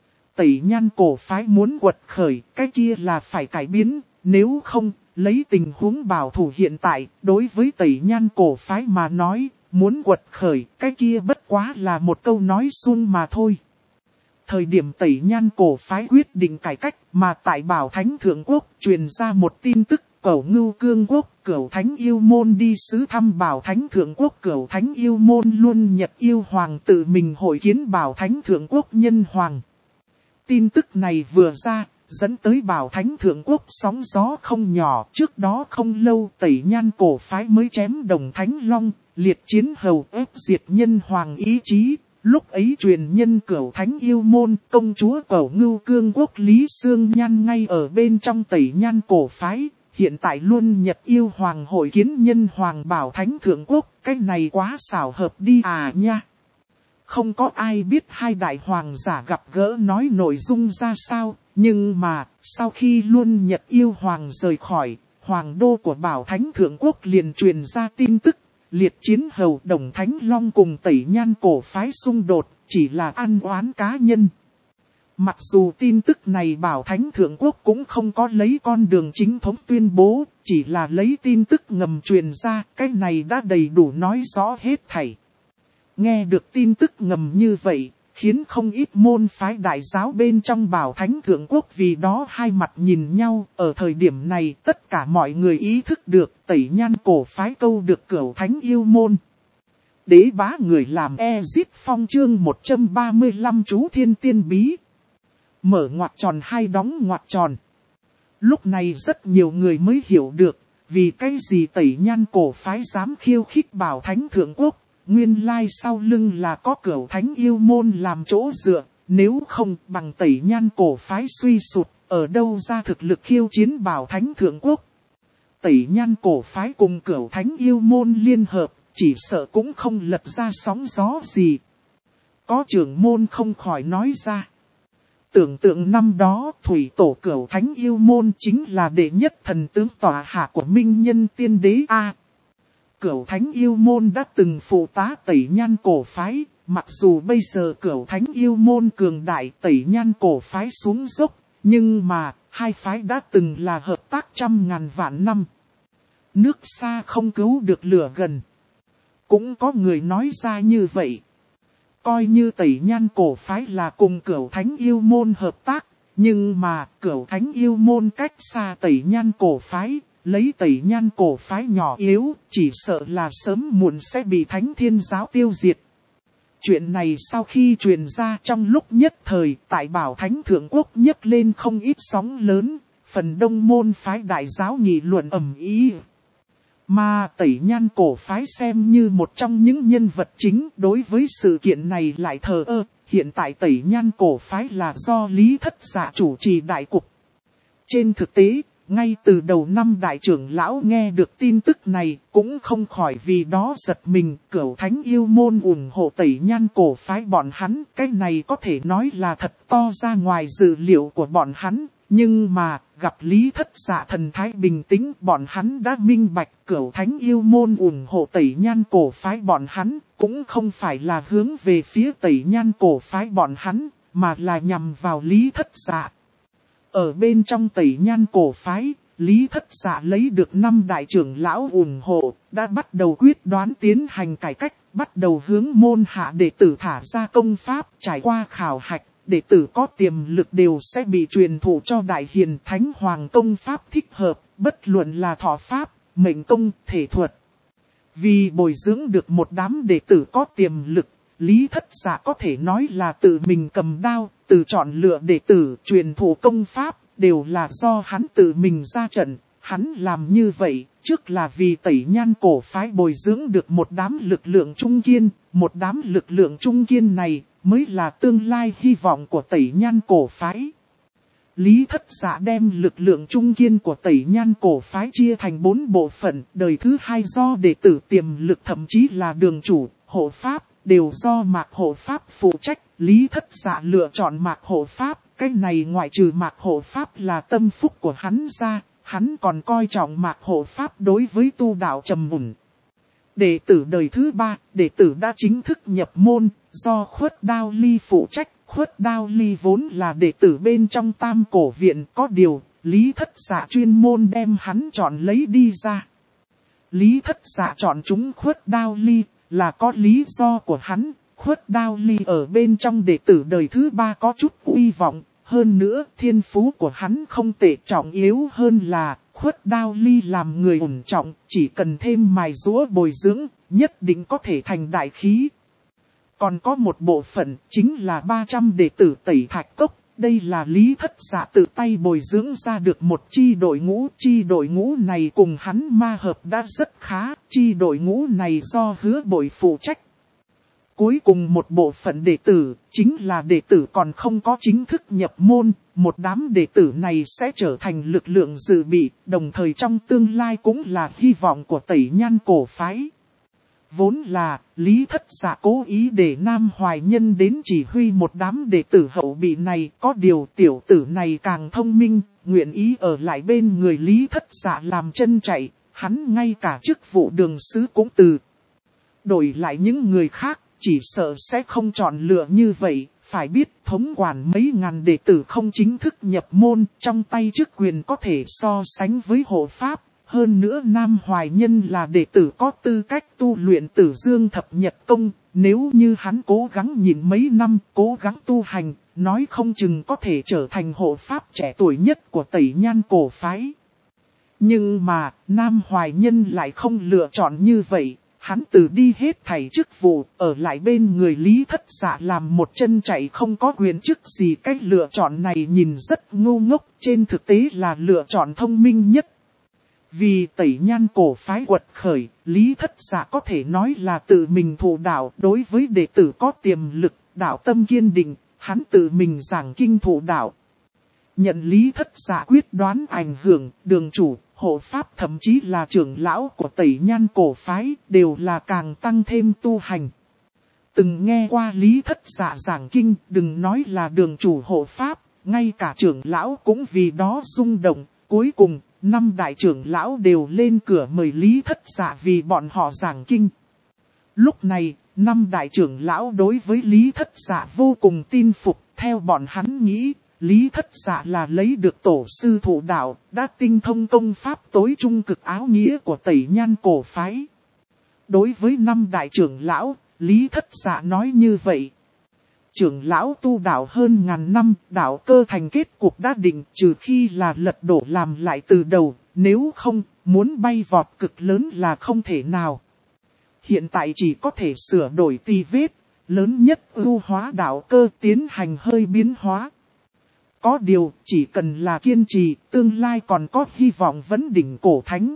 Tẩy Nhan cổ phái muốn quật khởi, cái kia là phải cải biến, nếu không, lấy tình huống bảo thủ hiện tại, đối với Tẩy Nhan cổ phái mà nói, muốn quật khởi, cái kia bất quá là một câu nói suông mà thôi. Thời điểm Tẩy Nhan cổ phái quyết định cải cách, mà tại Bảo Thánh Thượng Quốc truyền ra một tin tức, Cẩu Ngưu Cương Quốc, Cẩu Thánh Yêu Môn đi sứ thăm Bảo Thánh Thượng Quốc. Cẩu Thánh Yêu Môn Luân Nhật Yêu Hoàng tự mình hội kiến Bảo Thánh Thượng Quốc Nhân Hoàng. Tin tức này vừa ra, dẫn tới Bảo Thánh Thượng Quốc sóng gió không nhỏ. Trước đó không lâu Tẩy Nhan cổ phái mới chém Đồng Thánh Long, liệt chiến hầu ép diệt Nhân Hoàng ý chí. Lúc ấy truyền nhân Cẩu Thánh Yêu Môn, công chúa Cẩu Ngưu Cương Quốc Lý Sương Nhan ngay ở bên trong Tẩy Nhan cổ phái. Hiện tại Luân Nhật Yêu Hoàng hội kiến Nhân Hoàng Bảo Thánh Thượng Quốc, cái này quá xảo hợp đi à nha. Không có ai biết hai đại hoàng giả gặp gỡ nói nội dung ra sao, nhưng mà, sau khi Luân Nhật Yêu Hoàng rời khỏi, Hoàng đô của Bảo Thánh Thượng Quốc liền truyền ra tin tức. Liệt chiến hầu Đồng Thánh Long cùng Tẩy Nhan cổ phái xung đột, chỉ là ăn oán cá nhân. Mặc dù tin tức này Bảo Thánh Thượng Quốc cũng không có lấy con đường chính thống tuyên bố, chỉ là lấy tin tức ngầm truyền ra, cái này đã đầy đủ nói rõ hết thảy. Nghe được tin tức ngầm như vậy, khiến không ít môn phái đại giáo bên trong Bảo Thánh Thượng Quốc vì đó hai mặt nhìn nhau. Ở thời điểm này tất cả mọi người ý thức được Tẩy Nhan cổ phái câu được Cẩu Thánh Yêu Môn. Đế bá người làm Ezit Phong chương 135 chú Thiên Tiên Bí. Mở ngoặc tròn hai đóng ngoặc tròn. Lúc này rất nhiều người mới hiểu được, vì cái gì Tẩy Nhan cổ phái dám khiêu khích Bảo Thánh Thượng Quốc. Nguyên lai sau lưng là có Cẩu Thánh Yêu Môn làm chỗ dựa, nếu không bằng Tẩy Nhan cổ phái suy sụt, ở đâu ra thực lực khiêu chiến Bảo Thánh Thượng Quốc. Tẩy Nhan cổ phái cùng Cẩu Thánh Yêu Môn liên hợp, chỉ sợ cũng không lật ra sóng gió gì. Có trưởng môn không khỏi nói ra. Tưởng tượng năm đó thủy tổ Cẩu Thánh Yêu Môn chính là đệ nhất thần tướng tọa hạ của Minh Nhân Tiên Đế A. Cẩu Thánh Yêu Môn đã từng phụ tá Tẩy Nhan cổ phái, mặc dù bây giờ Cẩu Thánh Yêu Môn cường đại Tẩy Nhan cổ phái xuống dốc, nhưng mà hai phái đã từng là hợp tác trăm ngàn vạn năm. Nước xa không cứu được lửa gần. Cũng có người nói ra như vậy. Coi như Tẩy Nhan cổ phái là cùng Cẩu Thánh Yêu Môn hợp tác, nhưng mà Cẩu Thánh Yêu Môn cách xa Tẩy Nhan cổ phái. Lấy Tẩy Nhan cổ phái nhỏ yếu, chỉ sợ là sớm muộn sẽ bị Thánh Thiên Giáo tiêu diệt. Chuyện này sau khi truyền ra trong lúc nhất thời, tại Bảo Thánh Thượng Quốc nhấc lên không ít sóng lớn, phần đông môn phái đại giáo nghị luận ầm ĩ. Mà Tẩy Nhan cổ phái xem như một trong những nhân vật chính đối với sự kiện này lại thờ ơ. Hiện tại Tẩy Nhan cổ phái là do Lý Thất Dạ chủ trì đại cục. Trên thực tế, ngay từ đầu năm đại trưởng lão nghe được tin tức này cũng không khỏi vì đó giật mình. Cẩu Thánh Yêu Môn ủng hộ Tẩy Nhan cổ phái bọn hắn, cái này có thể nói là thật to ra ngoài dự liệu của bọn hắn. Nhưng mà gặp Lý Thất Dạ thần thái bình tĩnh, bọn hắn đã minh bạch Cẩu Thánh Yêu Môn ủng hộ Tẩy Nhan cổ phái bọn hắn cũng không phải là hướng về phía Tẩy Nhan cổ phái bọn hắn, mà là nhằm vào Lý Thất Dạ. Ở bên trong Tẩy Nhan cổ phái, Lý Thất Dạ lấy được 5 đại trưởng lão ủng hộ, đã bắt đầu quyết đoán tiến hành cải cách, bắt đầu hướng môn hạ đệ tử thả ra công pháp, trải qua khảo hạch, đệ tử có tiềm lực đều sẽ bị truyền thụ cho đại hiền thánh hoàng công pháp thích hợp, bất luận là thọ pháp, mệnh công, thể thuật. Vì bồi dưỡng được một đám đệ tử có tiềm lực, Lý Thất Dạ có thể nói là tự mình cầm đao, tự chọn lựa đệ tử, truyền thụ công pháp, đều là do hắn tự mình ra trận. Hắn làm như vậy, trước là vì Tẩy Nhan cổ phái bồi dưỡng được một đám lực lượng trung kiên, một đám lực lượng trung kiên này mới là tương lai hy vọng của Tẩy Nhan cổ phái. Lý Thất Dạ đem lực lượng trung kiên của Tẩy Nhan cổ phái chia thành 4 bộ phận, đời thứ 2 do đệ tử tiềm lực thậm chí là đường chủ, hộ pháp, đều do Mạc hộ pháp phụ trách. Lý Thất Dạ lựa chọn Mạc hộ pháp, cái này ngoại trừ Mạc hộ pháp là tâm phúc của hắn ra, hắn còn coi trọng Mạc hộ pháp đối với tu đạo trầm mùn. Đệ tử đời thứ 3, đệ tử đã chính thức nhập môn, do Khuất Đao Ly phụ trách. Khuất Đao Ly vốn là đệ tử bên trong Tam Cổ Viện, có điều, Lý Thất Dạ chuyên môn đem hắn chọn lấy đi ra. Lý Thất Dạ chọn chúng Khuất Đao Ly, là có lý do của hắn. Khuất Đao Ly ở bên trong đệ tử đời thứ 3 có chút uy vọng, hơn nữa thiên phú của hắn không tệ, trọng yếu hơn là Khuất Đao Ly làm người ổn trọng, chỉ cần thêm mài giũa bồi dưỡng, nhất định có thể thành đại khí. Còn có một bộ phận chính là 300 đệ tử Tẩy Thạch Cốc, đây là Lý Thất Dạ tự tay bồi dưỡng ra được một chi đội ngũ này cùng hắn ma hợp đã rất khá, chi đội ngũ này do Hứa Bội phụ trách. Cuối cùng một bộ phận đệ tử, chính là đệ tử còn không có chính thức nhập môn, một đám đệ tử này sẽ trở thành lực lượng dự bị, đồng thời trong tương lai cũng là hy vọng của Tẩy Nhan cổ phái. Vốn là, Lý Thất Dạ cố ý để Nam Hoài Nhân đến chỉ huy một đám đệ tử hậu bị này, có điều tiểu tử này càng thông minh, nguyện ý ở lại bên người Lý Thất Dạ làm chân chạy, hắn ngay cả chức vụ đường sứ cũng từ. Đổi lại những người khác, chỉ sợ sẽ không chọn lựa như vậy, phải biết thống quản mấy ngàn đệ tử không chính thức nhập môn, trong tay chức quyền có thể so sánh với hộ pháp. Hơn nữa Nam Hoài Nhân là đệ tử có tư cách tu luyện Tử Dương Thập Nhật Công, nếu như hắn cố gắng nhìn mấy năm, cố gắng tu hành, nói không chừng có thể trở thành hộ pháp trẻ tuổi nhất của Tẩy Nhan cổ phái. Nhưng mà, Nam Hoài Nhân lại không lựa chọn như vậy, hắn từ đi hết thảy chức vụ, ở lại bên người Lý Thất Dạ làm một chân chạy không có quyền chức gì. Cách lựa chọn này nhìn rất ngu ngốc, trên thực tế là lựa chọn thông minh nhất. Vì Tẩy Nhan cổ phái quật khởi, Lý Thất Dạ có thể nói là tự mình thụ đạo, đối với đệ tử có tiềm lực, đạo tâm kiên định, hắn tự mình giảng kinh thụ đạo. Nhận Lý Thất Dạ quyết đoán ảnh hưởng, đường chủ, hộ pháp thậm chí là trưởng lão của Tẩy Nhan cổ phái, đều là càng tăng thêm tu hành. Từng nghe qua Lý Thất Dạ giảng kinh, đừng nói là đường chủ hộ pháp, ngay cả trưởng lão cũng vì đó rung động. Cuối cùng, 5 đại trưởng lão đều lên cửa mời Lý Thất Dạ vì bọn họ giảng kinh. Lúc này, 5 đại trưởng lão đối với Lý Thất Dạ vô cùng tin phục, theo bọn hắn nghĩ, Lý Thất Dạ là lấy được tổ sư thụ đạo, đã tinh thông công pháp tối trung cực áo nghĩa của Tẩy Nhan cổ phái. Đối với 5 đại trưởng lão, Lý Thất Dạ nói như vậy. Trưởng lão tu đạo hơn ngàn năm, đạo cơ thành kết cục đã định, trừ khi là lật đổ làm lại từ đầu, nếu không, muốn bay vọt cực lớn là không thể nào. Hiện tại chỉ có thể sửa đổi tì vết, lớn nhất ưu hóa đạo cơ tiến hành hơi biến hóa. Có điều, chỉ cần là kiên trì, tương lai còn có hy vọng vấn đỉnh cổ thánh.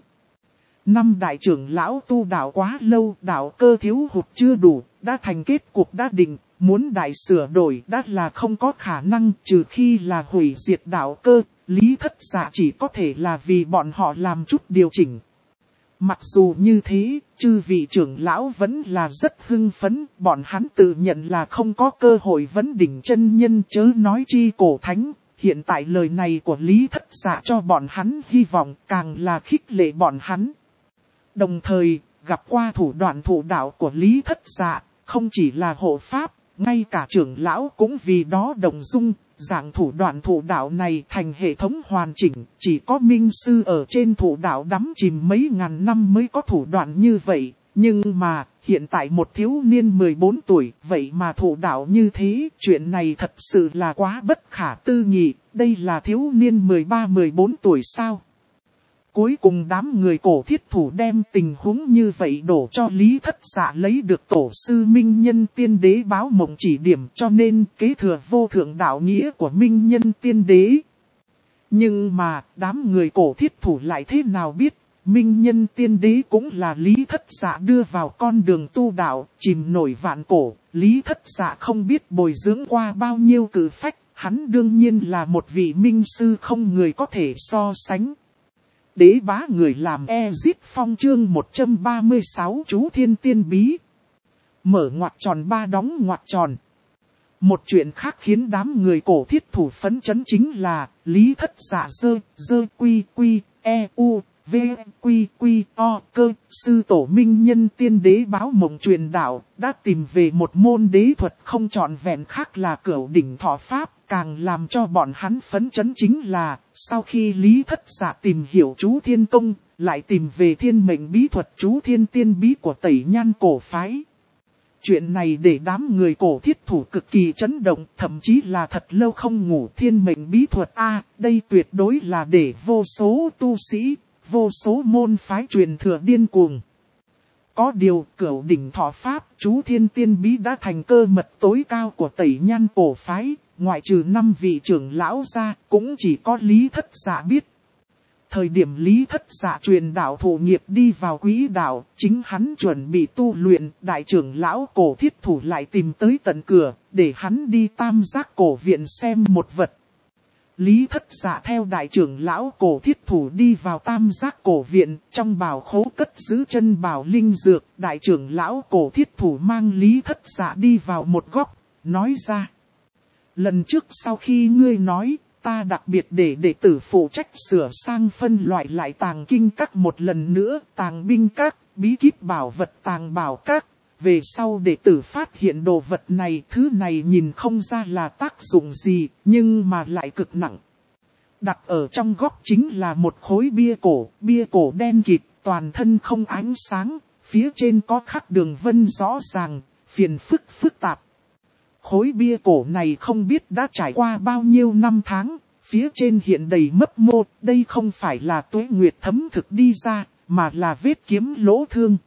5 đại trưởng lão tu đạo quá lâu, đạo cơ thiếu hụt chưa đủ, đã thành kết cục đã định. Muốn đại sửa đổi đã là không có khả năng, trừ khi là hủy diệt đạo cơ, Lý Thất Dạ chỉ có thể là vì bọn họ làm chút điều chỉnh. Mặc dù như thế, chư vị trưởng lão vẫn là rất hưng phấn, bọn hắn tự nhận là không có cơ hội vấn đỉnh chân nhân chớ nói chi cổ thánh. Hiện tại lời này của Lý Thất Dạ cho bọn hắn hy vọng, càng là khích lệ bọn hắn. Đồng thời, gặp qua thủ đoạn thụ đạo của Lý Thất Dạ, không chỉ là hộ pháp, ngay cả trưởng lão cũng vì đó động dung, dạng thủ đoạn thụ đạo này thành hệ thống hoàn chỉnh, chỉ có minh sư ở trên thụ đạo đắm chìm mấy ngàn năm mới có thủ đoạn như vậy, Nhưng mà, hiện tại một thiếu niên 14 tuổi, vậy mà thụ đạo như thế, chuyện này thật sự là quá bất khả tư nghị, đây là thiếu niên 13-14 tuổi sao? Cuối cùng đám người cổ thiết thủ đem tình huống như vậy đổ cho Lý Thất Dạ lấy được tổ sư Minh Nhân Tiên Đế báo mộng chỉ điểm, cho nên kế thừa vô thượng đạo nghĩa của Minh Nhân Tiên Đế. Nhưng mà đám người cổ thiết thủ lại thế nào biết, Minh Nhân Tiên Đế cũng là Lý Thất Dạ đưa vào con đường tu đạo, chìm nổi vạn cổ. Lý Thất Dạ không biết bồi dưỡng qua bao nhiêu cử phách, hắn đương nhiên là một vị minh sư không người có thể so sánh. Đế bá người làm Ezit Phong chương 136 chú Thiên Tiên Bí. Mở ngoặc tròn ba đóng ngoặc tròn. Một chuyện khác khiến đám người cổ thiết thủ phấn chấn chính là Lý Thất Dạ dơ quy quy e u v quy quy o cơ sư tổ Minh Nhân Tiên Đế báo mộng truyền đạo đã tìm về một môn đế thuật không trọn vẹn khác là Cửu Đỉnh Thọ Pháp. Càng làm cho bọn hắn phấn chấn chính là, sau khi Lý Thất Dạ tìm hiểu chú Thiên Công, lại tìm về thiên mệnh bí thuật chú Thiên Tiên Bí của Tẩy Nhan cổ phái. Chuyện này để đám người cổ thiết thủ cực kỳ chấn động, thậm chí là thật lâu không ngủ. Thiên mệnh bí thuật đây tuyệt đối là để vô số tu sĩ, vô số môn phái truyền thừa điên cuồng. Có điều Cửu Đỉnh Thọ Pháp, chú Thiên Tiên Bí đã thành cơ mật tối cao của Tẩy Nhan cổ phái. Ngoại trừ 5 vị trưởng lão ra, cũng chỉ có Lý Thất Dạ biết. Thời điểm Lý Thất Dạ truyền đạo thụ nghiệp đi vào quỹ đạo, chính hắn chuẩn bị tu luyện, đại trưởng lão cổ thiết thủ lại tìm tới tận cửa, để hắn đi Tam Giác cổ viện xem một vật. Lý Thất Dạ theo đại trưởng lão cổ thiết thủ đi vào Tam Giác cổ viện, trong bảo khố cất giữ chân bảo linh dược, đại trưởng lão cổ thiết thủ mang Lý Thất Dạ đi vào một góc, nói ra. Lần trước sau khi ngươi nói, ta đặc biệt để đệ tử phụ trách sửa sang phân loại lại tàng kinh các một lần nữa, tàng binh các, bí kíp bảo vật tàng bảo các. Về sau đệ tử phát hiện đồ vật này, thứ này nhìn không ra là tác dụng gì, nhưng mà lại cực nặng. Đặt ở trong góc chính là một khối bia cổ đen kịt, toàn thân không ánh sáng, phía trên có khắc đường vân rõ ràng, phiền phức tạp. Khối bia cổ này không biết đã trải qua bao nhiêu năm tháng, phía trên hiện đầy mấp mô, đây không phải là tuế nguyệt thấm thực đi ra, mà là vết kiếm lỗ thương.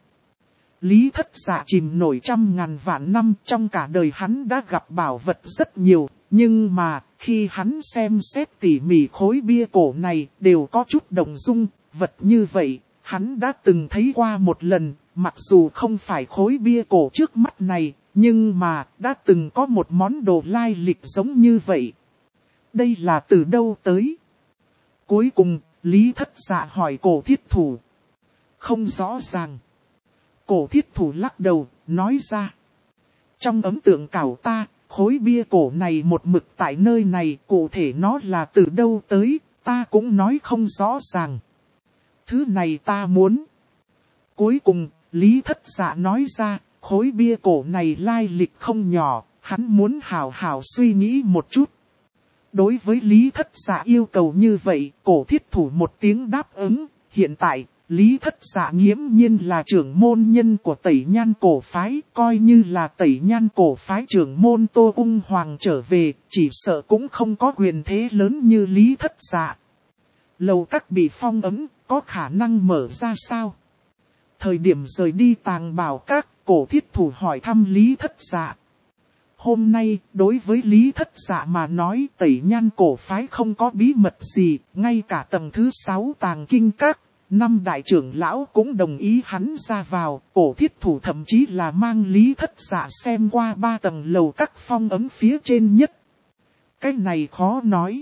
Lý Thất Dạ chìm nổi trăm ngàn vạn năm, trong cả đời hắn đã gặp bảo vật rất nhiều, nhưng mà khi hắn xem xét tỉ mỉ khối bia cổ này đều có chút động dung, vật như vậy hắn đã từng thấy qua một lần, mặc dù không phải khối bia cổ trước mắt này. Nhưng mà, đã từng có một món đồ lai lịch giống như vậy. Đây là từ đâu tới? Cuối cùng, Lý Thất Dạ hỏi cổ thiết thủ. Không rõ ràng. Cổ thiết thủ lắc đầu, nói ra. Trong ấn tượng cảo ta, khối bia cổ này một mực tại nơi này, cụ thể nó là từ đâu tới, ta cũng nói không rõ ràng. Thứ này ta muốn. Cuối cùng, Lý Thất Dạ nói ra. Khối bia cổ này lai lịch không nhỏ, hắn muốn hào hào suy nghĩ một chút. Đối với Lý Thất Dạ yêu cầu như vậy, cổ thiết thủ một tiếng đáp ứng. Hiện tại, Lý Thất Dạ nghiễm nhiên là trưởng môn nhân của Tẩy Nhan cổ phái, coi như là Tẩy Nhan cổ phái trưởng môn Tô Ung Hoàng trở về, chỉ sợ cũng không có quyền thế lớn như Lý Thất Dạ. Lầu các bị phong ấn, có khả năng mở ra sao? Thời điểm rời đi tàng bảo các, cổ thiết thủ hỏi thăm Lý Thất Dạ. Hôm nay, đối với Lý Thất Dạ mà nói, Tẩy Nhan cổ phái không có bí mật gì, ngay cả tầng thứ 6 tàng kinh các, 5 đại trưởng lão cũng đồng ý hắn ra vào, cổ thiết thủ thậm chí là mang Lý Thất Dạ xem qua 3 tầng lầu các phong ấn phía trên nhất. Cái này khó nói.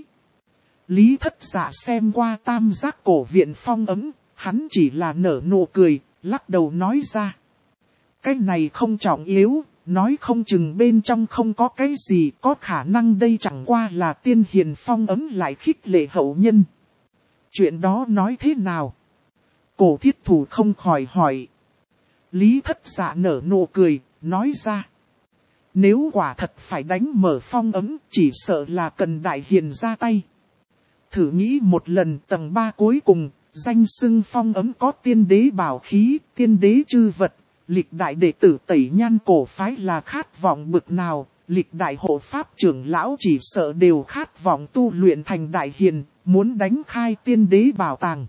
Lý Thất Dạ xem qua Tam Giác cổ viện phong ấn, hắn chỉ là nở nụ cười, lắc đầu nói ra. Cái này không trọng yếu, nói không chừng bên trong không có cái gì, có khả năng đây chẳng qua là tiên hiền phong ấn lại khích lệ hậu nhân. Chuyện đó nói thế nào? Cổ thiết thủ không khỏi hỏi. Lý Thất Dạ nở nụ cười, nói ra. Nếu quả thật phải đánh mở phong ấn, chỉ sợ là cần đại hiền ra tay. Thử nghĩ một lần tầng 3 cuối cùng, danh xưng phong ấn có tiên đế bảo khí, tiên đế chư vật, lịch đại đệ tử Tẩy Nhan cổ phái là khát vọng bực nào, lịch đại hộ pháp trưởng lão chỉ sợ đều khát vọng tu luyện thành đại hiền, muốn đánh khai tiên đế bảo tàng.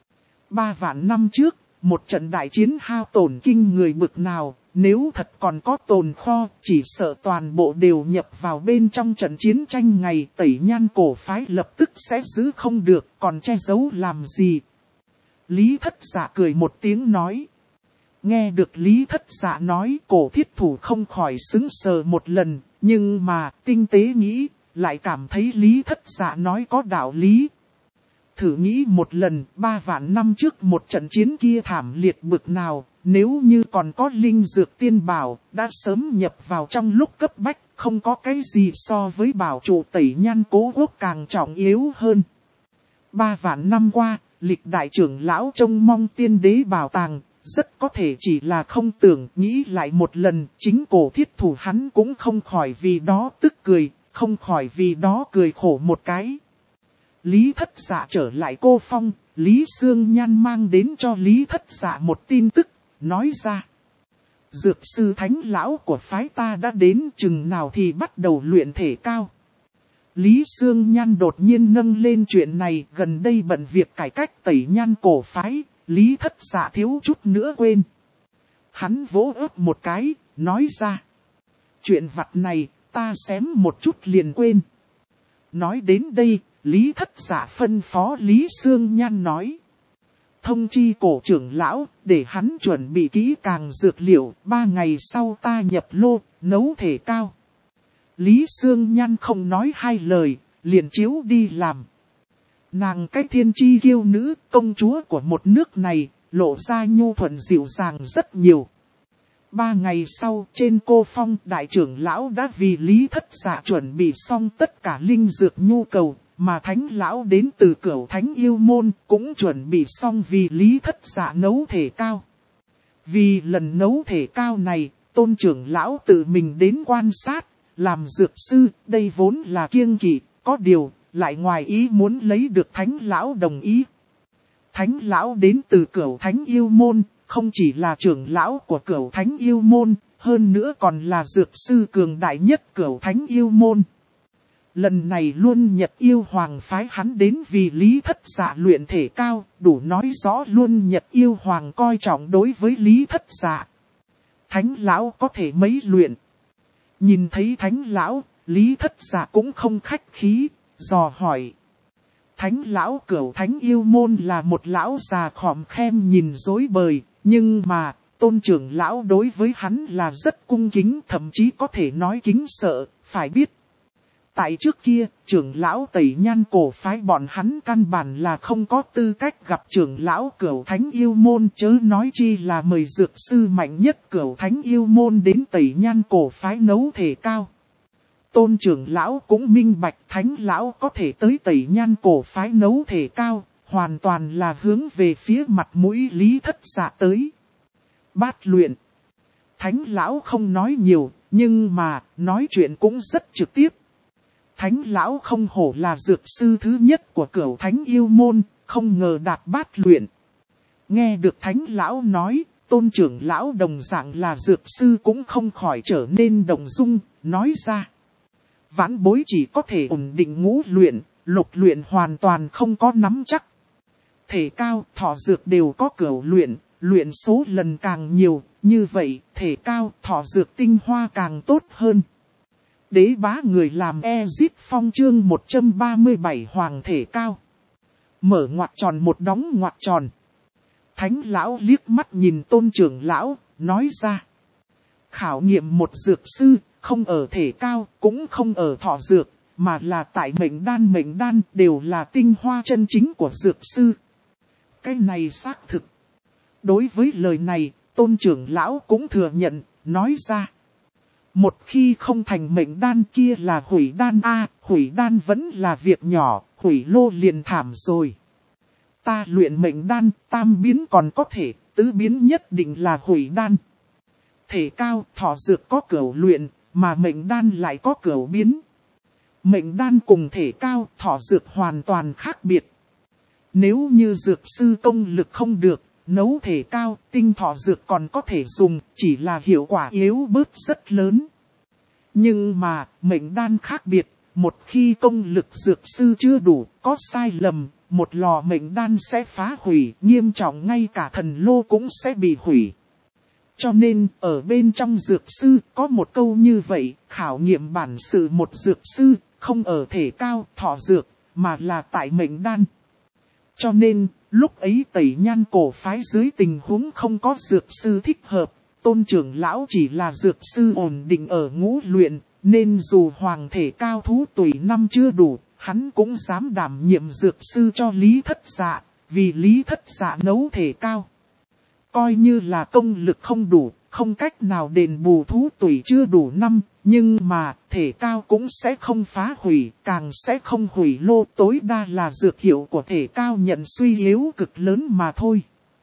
3 vạn năm trước, một trận đại chiến hao tổn kinh người bực nào, nếu thật còn có tồn kho, chỉ sợ toàn bộ đều nhập vào bên trong trận chiến tranh ngày Tẩy Nhan cổ phái lập tức sẽ giữ không được, còn che giấu làm gì. Lý Thất Dạ cười một tiếng nói. Nghe được Lý Thất Dạ nói, cổ thiết thủ không khỏi sững sờ một lần, nhưng mà tinh tế nghĩ, lại cảm thấy Lý Thất Dạ nói có đạo lý. Thử nghĩ một lần, 3 vạn năm trước một trận chiến kia thảm liệt bực nào, nếu như còn có linh dược tiên bảo, đã sớm nhập vào trong lúc cấp bách, không có cái gì so với bảo trụ Tẩy Nhan cố quốc càng trọng yếu hơn. 3 vạn năm qua, lịch đại trưởng lão trông mong tiên đế bảo tàng, rất có thể chỉ là không tưởng, nghĩ lại một lần, chính cổ thiết thủ hắn cũng không khỏi vì đó tức cười, không khỏi vì đó cười khổ một cái. Lý Thất Dạ trở lại Cô Phong, Lý Sương Nhan mang đến cho Lý Thất Dạ một tin tức, nói ra. Dược sư thánh lão của phái ta đã đến, chừng nào thì bắt đầu luyện thể cao. Lý Sương Nhan đột nhiên nâng lên chuyện này, gần đây bận việc cải cách Tẩy Nhan cổ phái, Lý Thất Dạ thiếu chút nữa quên. Hắn vỗ ớt một cái, nói ra. Chuyện vặt này, ta xém một chút liền quên. Nói đến đây, Lý Thất Dạ phân phó Lý Sương Nhan nói. Thông chi cổ trưởng lão, để hắn chuẩn bị kỹ càng dược liệu, 3 ngày sau ta nhập lô, nấu thể cao. Lý Sương Nhan không nói hai lời, liền chiếu đi làm. Nàng cái thiên chi kiêu nữ, công chúa của một nước này, lộ ra nhu thuận dịu dàng rất nhiều. 3 ngày sau, trên Cô Phong, đại trưởng lão đã vì Lý Thất Dạ chuẩn bị xong tất cả linh dược nhu cầu, mà thánh lão đến từ Cửu Thánh Yêu Môn cũng chuẩn bị xong vì Lý Thất Dạ nấu thể cao. Vì lần nấu thể cao này, tôn trưởng lão tự mình đến quan sát, làm dược sư, đây vốn là kiêng kỵ, có điều, lại ngoài ý muốn lấy được thánh lão đồng ý. Thánh lão đến từ Cửu Thánh Yêu Môn, không chỉ là trưởng lão của Cửu Thánh Yêu Môn, hơn nữa còn là dược sư cường đại nhất Cửu Thánh Yêu Môn. Lần này Luân Nhật Yêu Hoàng phái hắn đến vì Lý Thất Dạ luyện thể cao, đủ nói rõ Luân Nhật Yêu Hoàng coi trọng đối với Lý Thất Dạ. Thánh lão có thể mấy luyện. Nhìn thấy thánh lão, Lý Thất Dạ cũng không khách khí, dò hỏi. Thánh lão Cửu Thánh Yêu Môn là một lão già khòm khem nhìn dối bời, nhưng mà, tôn trưởng lão đối với hắn là rất cung kính, thậm chí có thể nói kính sợ, phải biết. Tại trước kia, trưởng lão Tẩy Nhan cổ phái bọn hắn căn bản là không có tư cách gặp trưởng lão Cửu Thánh Yêu Môn, chớ nói chi là mời dược sư mạnh nhất Cửu Thánh Yêu Môn đến Tẩy Nhan cổ phái nấu thể cao. Tôn trưởng lão cũng minh bạch thánh lão có thể tới Tẩy Nhan cổ phái nấu thể cao, hoàn toàn là hướng về phía mặt mũi Lý Thất Dạ tới. Bát luyện. Thánh lão không nói nhiều, nhưng mà nói chuyện cũng rất trực tiếp. Thánh lão không hổ là dược sư thứ nhất của Cửu Thánh Yêu Môn, không ngờ đạt bát luyện. Nghe được thánh lão nói, tôn trưởng lão đồng dạng là dược sư cũng không khỏi trở nên động dung, nói ra. Vãn bối chỉ có thể ổn định ngũ luyện, lục luyện hoàn toàn không có nắm chắc. Thể cao, thọ dược đều có cửu luyện, luyện số lần càng nhiều, như vậy, thể cao, thọ dược tinh hoa càng tốt hơn. Đế bá người làm Ezip Phong chương 137 hoàng thể cao. Mở ngoặc tròn một đóng ngoặc tròn. Thánh lão liếc mắt nhìn tôn trưởng lão, nói ra. Khảo nghiệm một dược sư, không ở thể cao, cũng không ở thọ dược, mà là tại mệnh đan đều là tinh hoa chân chính của dược sư. Cái này xác thực. Đối với lời này, tôn trưởng lão cũng thừa nhận, nói ra. Một khi không thành mệnh đan kia là hủy đan a, hủy đan vẫn là việc nhỏ, hủy lô liền thảm rồi. Ta luyện mệnh đan, tam biến còn có thể, tứ biến nhất định là hủy đan. Thể cao, thọ dược có cửu luyện, mà mệnh đan lại có cửu biến. Mệnh đan cùng thể cao, thọ dược hoàn toàn khác biệt. Nếu như dược sư công lực không được, nấu thể cao, tinh thọ dược còn có thể dùng, chỉ là hiệu quả yếu bớt rất lớn. Nhưng mà, mệnh đan khác biệt, một khi công lực dược sư chưa đủ, có sai lầm, một lò mệnh đan sẽ phá hủy, nghiêm trọng ngay cả thần lô cũng sẽ bị hủy. Cho nên, ở bên trong dược sư, có một câu như vậy, khảo nghiệm bản sự một dược sư, không ở thể cao, thọ dược, mà là tại mệnh đan. Cho nên, lúc ấy Tẩy Nhan cổ phái dưới tình huống không có dược sư thích hợp, Tôn trưởng lão chỉ là dược sư ổn định ở ngũ luyện, nên dù hoàng thể cao thú tuổi năm chưa đủ, hắn cũng dám đảm nhiệm dược sư cho Lý Thất Dạ, vì Lý Thất Dạ nấu thể cao. Coi như là công lực không đủ, không cách nào đền bù thú tuổi chưa đủ năm, nhưng mà thể cao cũng sẽ không phá hủy, càng sẽ không hủy lô, tối đa là dược hiệu của thể cao nhận suy yếu cực lớn mà thôi.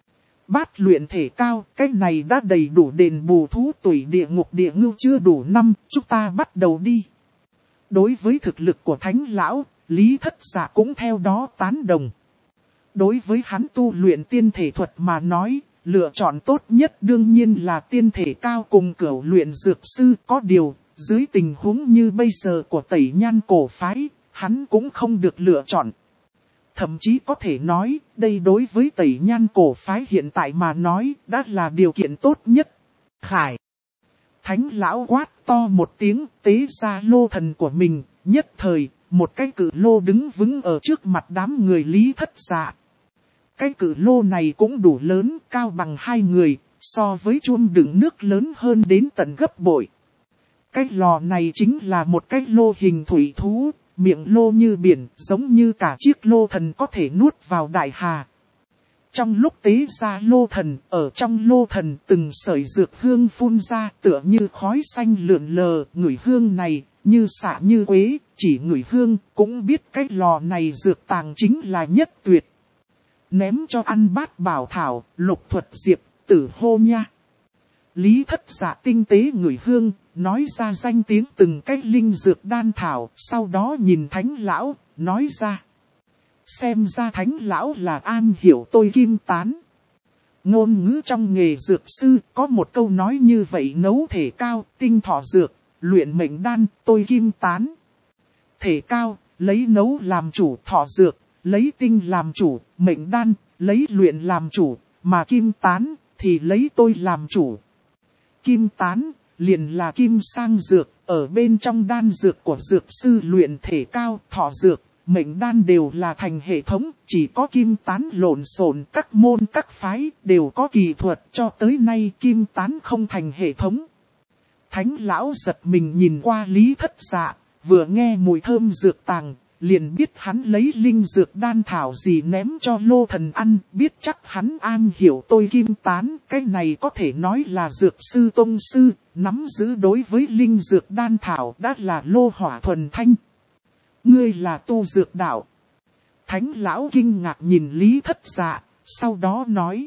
Bát luyện thể cao, cái này đã đầy đủ đền bù thú tuổi địa ngục địa ngưu chưa đủ năm, chúng ta bắt đầu đi. Đối với thực lực của Thánh Lão, Lý Thất Dạ cũng theo đó tán đồng. Đối với hắn tu luyện tiên thể thuật mà nói, lựa chọn tốt nhất đương nhiên là tiên thể cao cùng cửu luyện dược sư. Có điều, dưới tình huống như bây giờ của Tẩy Nhan cổ phái, hắn cũng không được lựa chọn. Thậm chí có thể nói, đây đối với Tẩy Nhan cổ phái hiện tại mà nói, đã là điều kiện tốt nhất. Khải! Thánh Lão quát to một tiếng, tế ra lô thần của mình, nhất thời, một cái cự lô đứng vững ở trước mặt đám người Lý Thất Dạ. Cái cự lô này cũng đủ lớn, cao bằng hai người, so với chuông đựng nước lớn hơn đến tận gấp bội. Cái lò này chính là một cái lô hình thủy thú, miệng lô như biển, giống như cả chiếc lô thần có thể nuốt vào đại hà. Trong lúc tế ra lô thần, ở trong lô thần từng sợi dược hương phun ra tựa như khói xanh lượn lờ, ngửi hương này, như xạ như quế, chỉ ngửi hương, cũng biết cái lò này dược tàng chính là nhất tuyệt. Ném cho ăn bát bảo thảo, lục thuật diệp, tử hô nha. Lý Thất Dạ tinh tế ngửi hương, nói ra danh tiếng từng cái linh dược đan thảo, sau đó nhìn Thánh Lão, nói ra. Xem ra Thánh Lão là am hiểu tôi kim tán. Ngôn ngữ trong nghề dược sư có một câu nói như vậy: nấu thể cao, tinh thọ dược, luyện mệnh đan, tôi kim tán. Thể cao, lấy nấu làm chủ, thọ dược, lấy tinh làm chủ, mệnh đan, lấy luyện làm chủ, mà kim tán, thì lấy tôi làm chủ. Kim tán, liền là kim sang dược, ở bên trong đan dược của dược sư luyện thể cao, thọ dược, mệnh đan đều là thành hệ thống, chỉ có kim tán lộn xộn, các môn các phái đều có kỳ thuật, cho tới nay kim tán không thành hệ thống. Thánh Lão giật mình nhìn qua Lý Thất Dạ, vừa nghe mùi thơm dược tàng, liền biết hắn lấy linh dược đan thảo gì ném cho lô thần ăn, biết chắc hắn am hiểu tôi kim tán, cái này có thể nói là dược sư tông sư, nắm giữ đối với linh dược đan thảo đã là lô hỏa thuần thanh. Ngươi là tu dược đạo. Thánh Lão kinh ngạc nhìn Lý Thất Dạ, sau đó nói.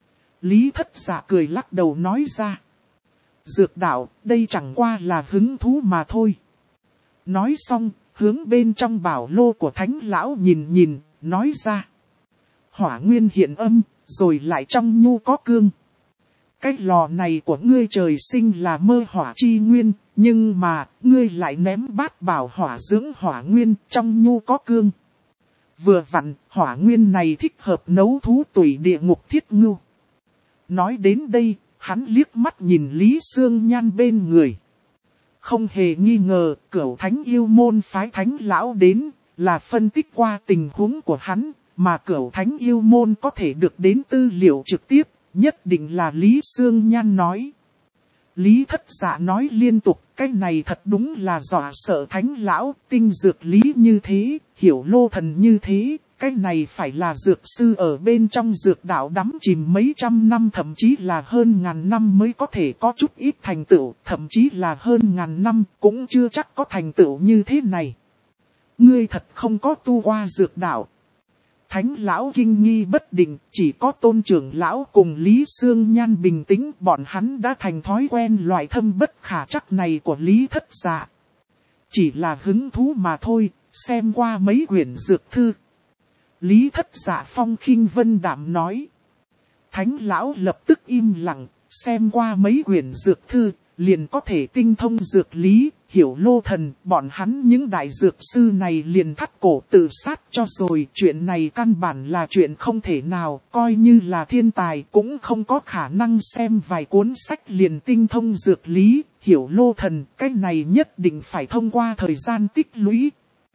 Lý Thất Dạ cười lắc đầu nói ra. Dược đạo, đây chẳng qua là hứng thú mà thôi. Nói xong, hướng bên trong bảo lô của Thánh Lão nhìn, nói ra. Hỏa nguyên hiện âm, rồi lại trong nhu có cương. Cái lò này của ngươi trời sinh là mơ hỏa chi nguyên, nhưng mà, ngươi lại ném bát bảo hỏa dưỡng hỏa nguyên, trong nhu có cương. Vừa vặn, hỏa nguyên này thích hợp nấu thú tùy địa ngục thiết ngưu. Nói đến đây, hắn liếc mắt nhìn Lý Sương Nhan bên người. Không hề nghi ngờ, Cửu Thánh yêu môn phái Thánh Lão đến, là phân tích qua tình huống của hắn, mà Cửu Thánh yêu môn có thể được đến tư liệu trực tiếp, nhất định là Lý Sương Nhan nói. Lý Thất Dạ nói liên tục, cái này thật đúng là dọa sợ Thánh Lão, tinh dược lý như thế, hiểu lô thần như thế, cái này phải là dược sư ở bên trong dược đạo đắm chìm mấy trăm năm, thậm chí là hơn ngàn năm mới có thể có chút ít thành tựu, thậm chí là hơn ngàn năm cũng chưa chắc có thành tựu như thế này. Ngươi thật không có tu qua dược đạo. Thánh Lão kinh nghi bất định, chỉ có Tôn trưởng lão cùng Lý Sương Nhan bình tĩnh, bọn hắn đã thành thói quen loại thâm bất khả trắc này của Lý Thất Dạ. Chỉ là hứng thú mà thôi, xem qua mấy quyển dược thư. Lý Thất Dạ phong khinh vân đạm nói. Thánh lão lập tức im lặng, xem qua mấy quyển dược thư, liền có thể tinh thông dược lý, hiểu lô thần, bọn hắn những đại dược sư này liền thắt cổ tự sát cho rồi. Chuyện này căn bản là chuyện không thể nào, coi như là thiên tài cũng không có khả năng xem vài cuốn sách liền tinh thông dược lý, hiểu lô thần, cái này nhất định phải thông qua thời gian tích lũy.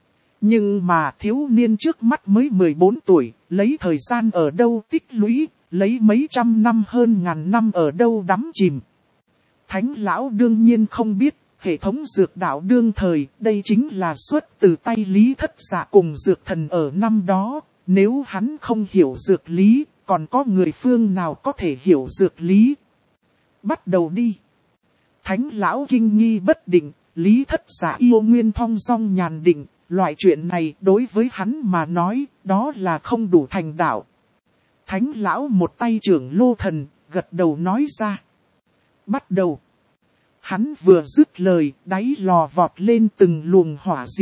Nhưng mà thiếu niên trước mắt mới 14 tuổi, lấy thời gian ở đâu tích lũy, lấy mấy trăm năm hơn ngàn năm ở đâu đắm chìm. Thánh lão đương nhiên không biết, hệ thống dược đạo đương thời, đây chính là xuất từ tay Lý Thất Dạ cùng dược thần ở năm đó. Nếu hắn không hiểu dược lý, còn có người phương nào có thể hiểu dược lý? Bắt đầu đi. Thánh lão kinh nghi bất định, Lý Thất Dạ yêu nguyên thong dong nhàn định, loại chuyện này đối với hắn mà nói, đó là không đủ thành đạo. Thánh lão một tay trưởng lô thần, gật đầu nói ra. Bắt đầu. Hắn vừa dứt lời, đáy lò vọt lên từng luồng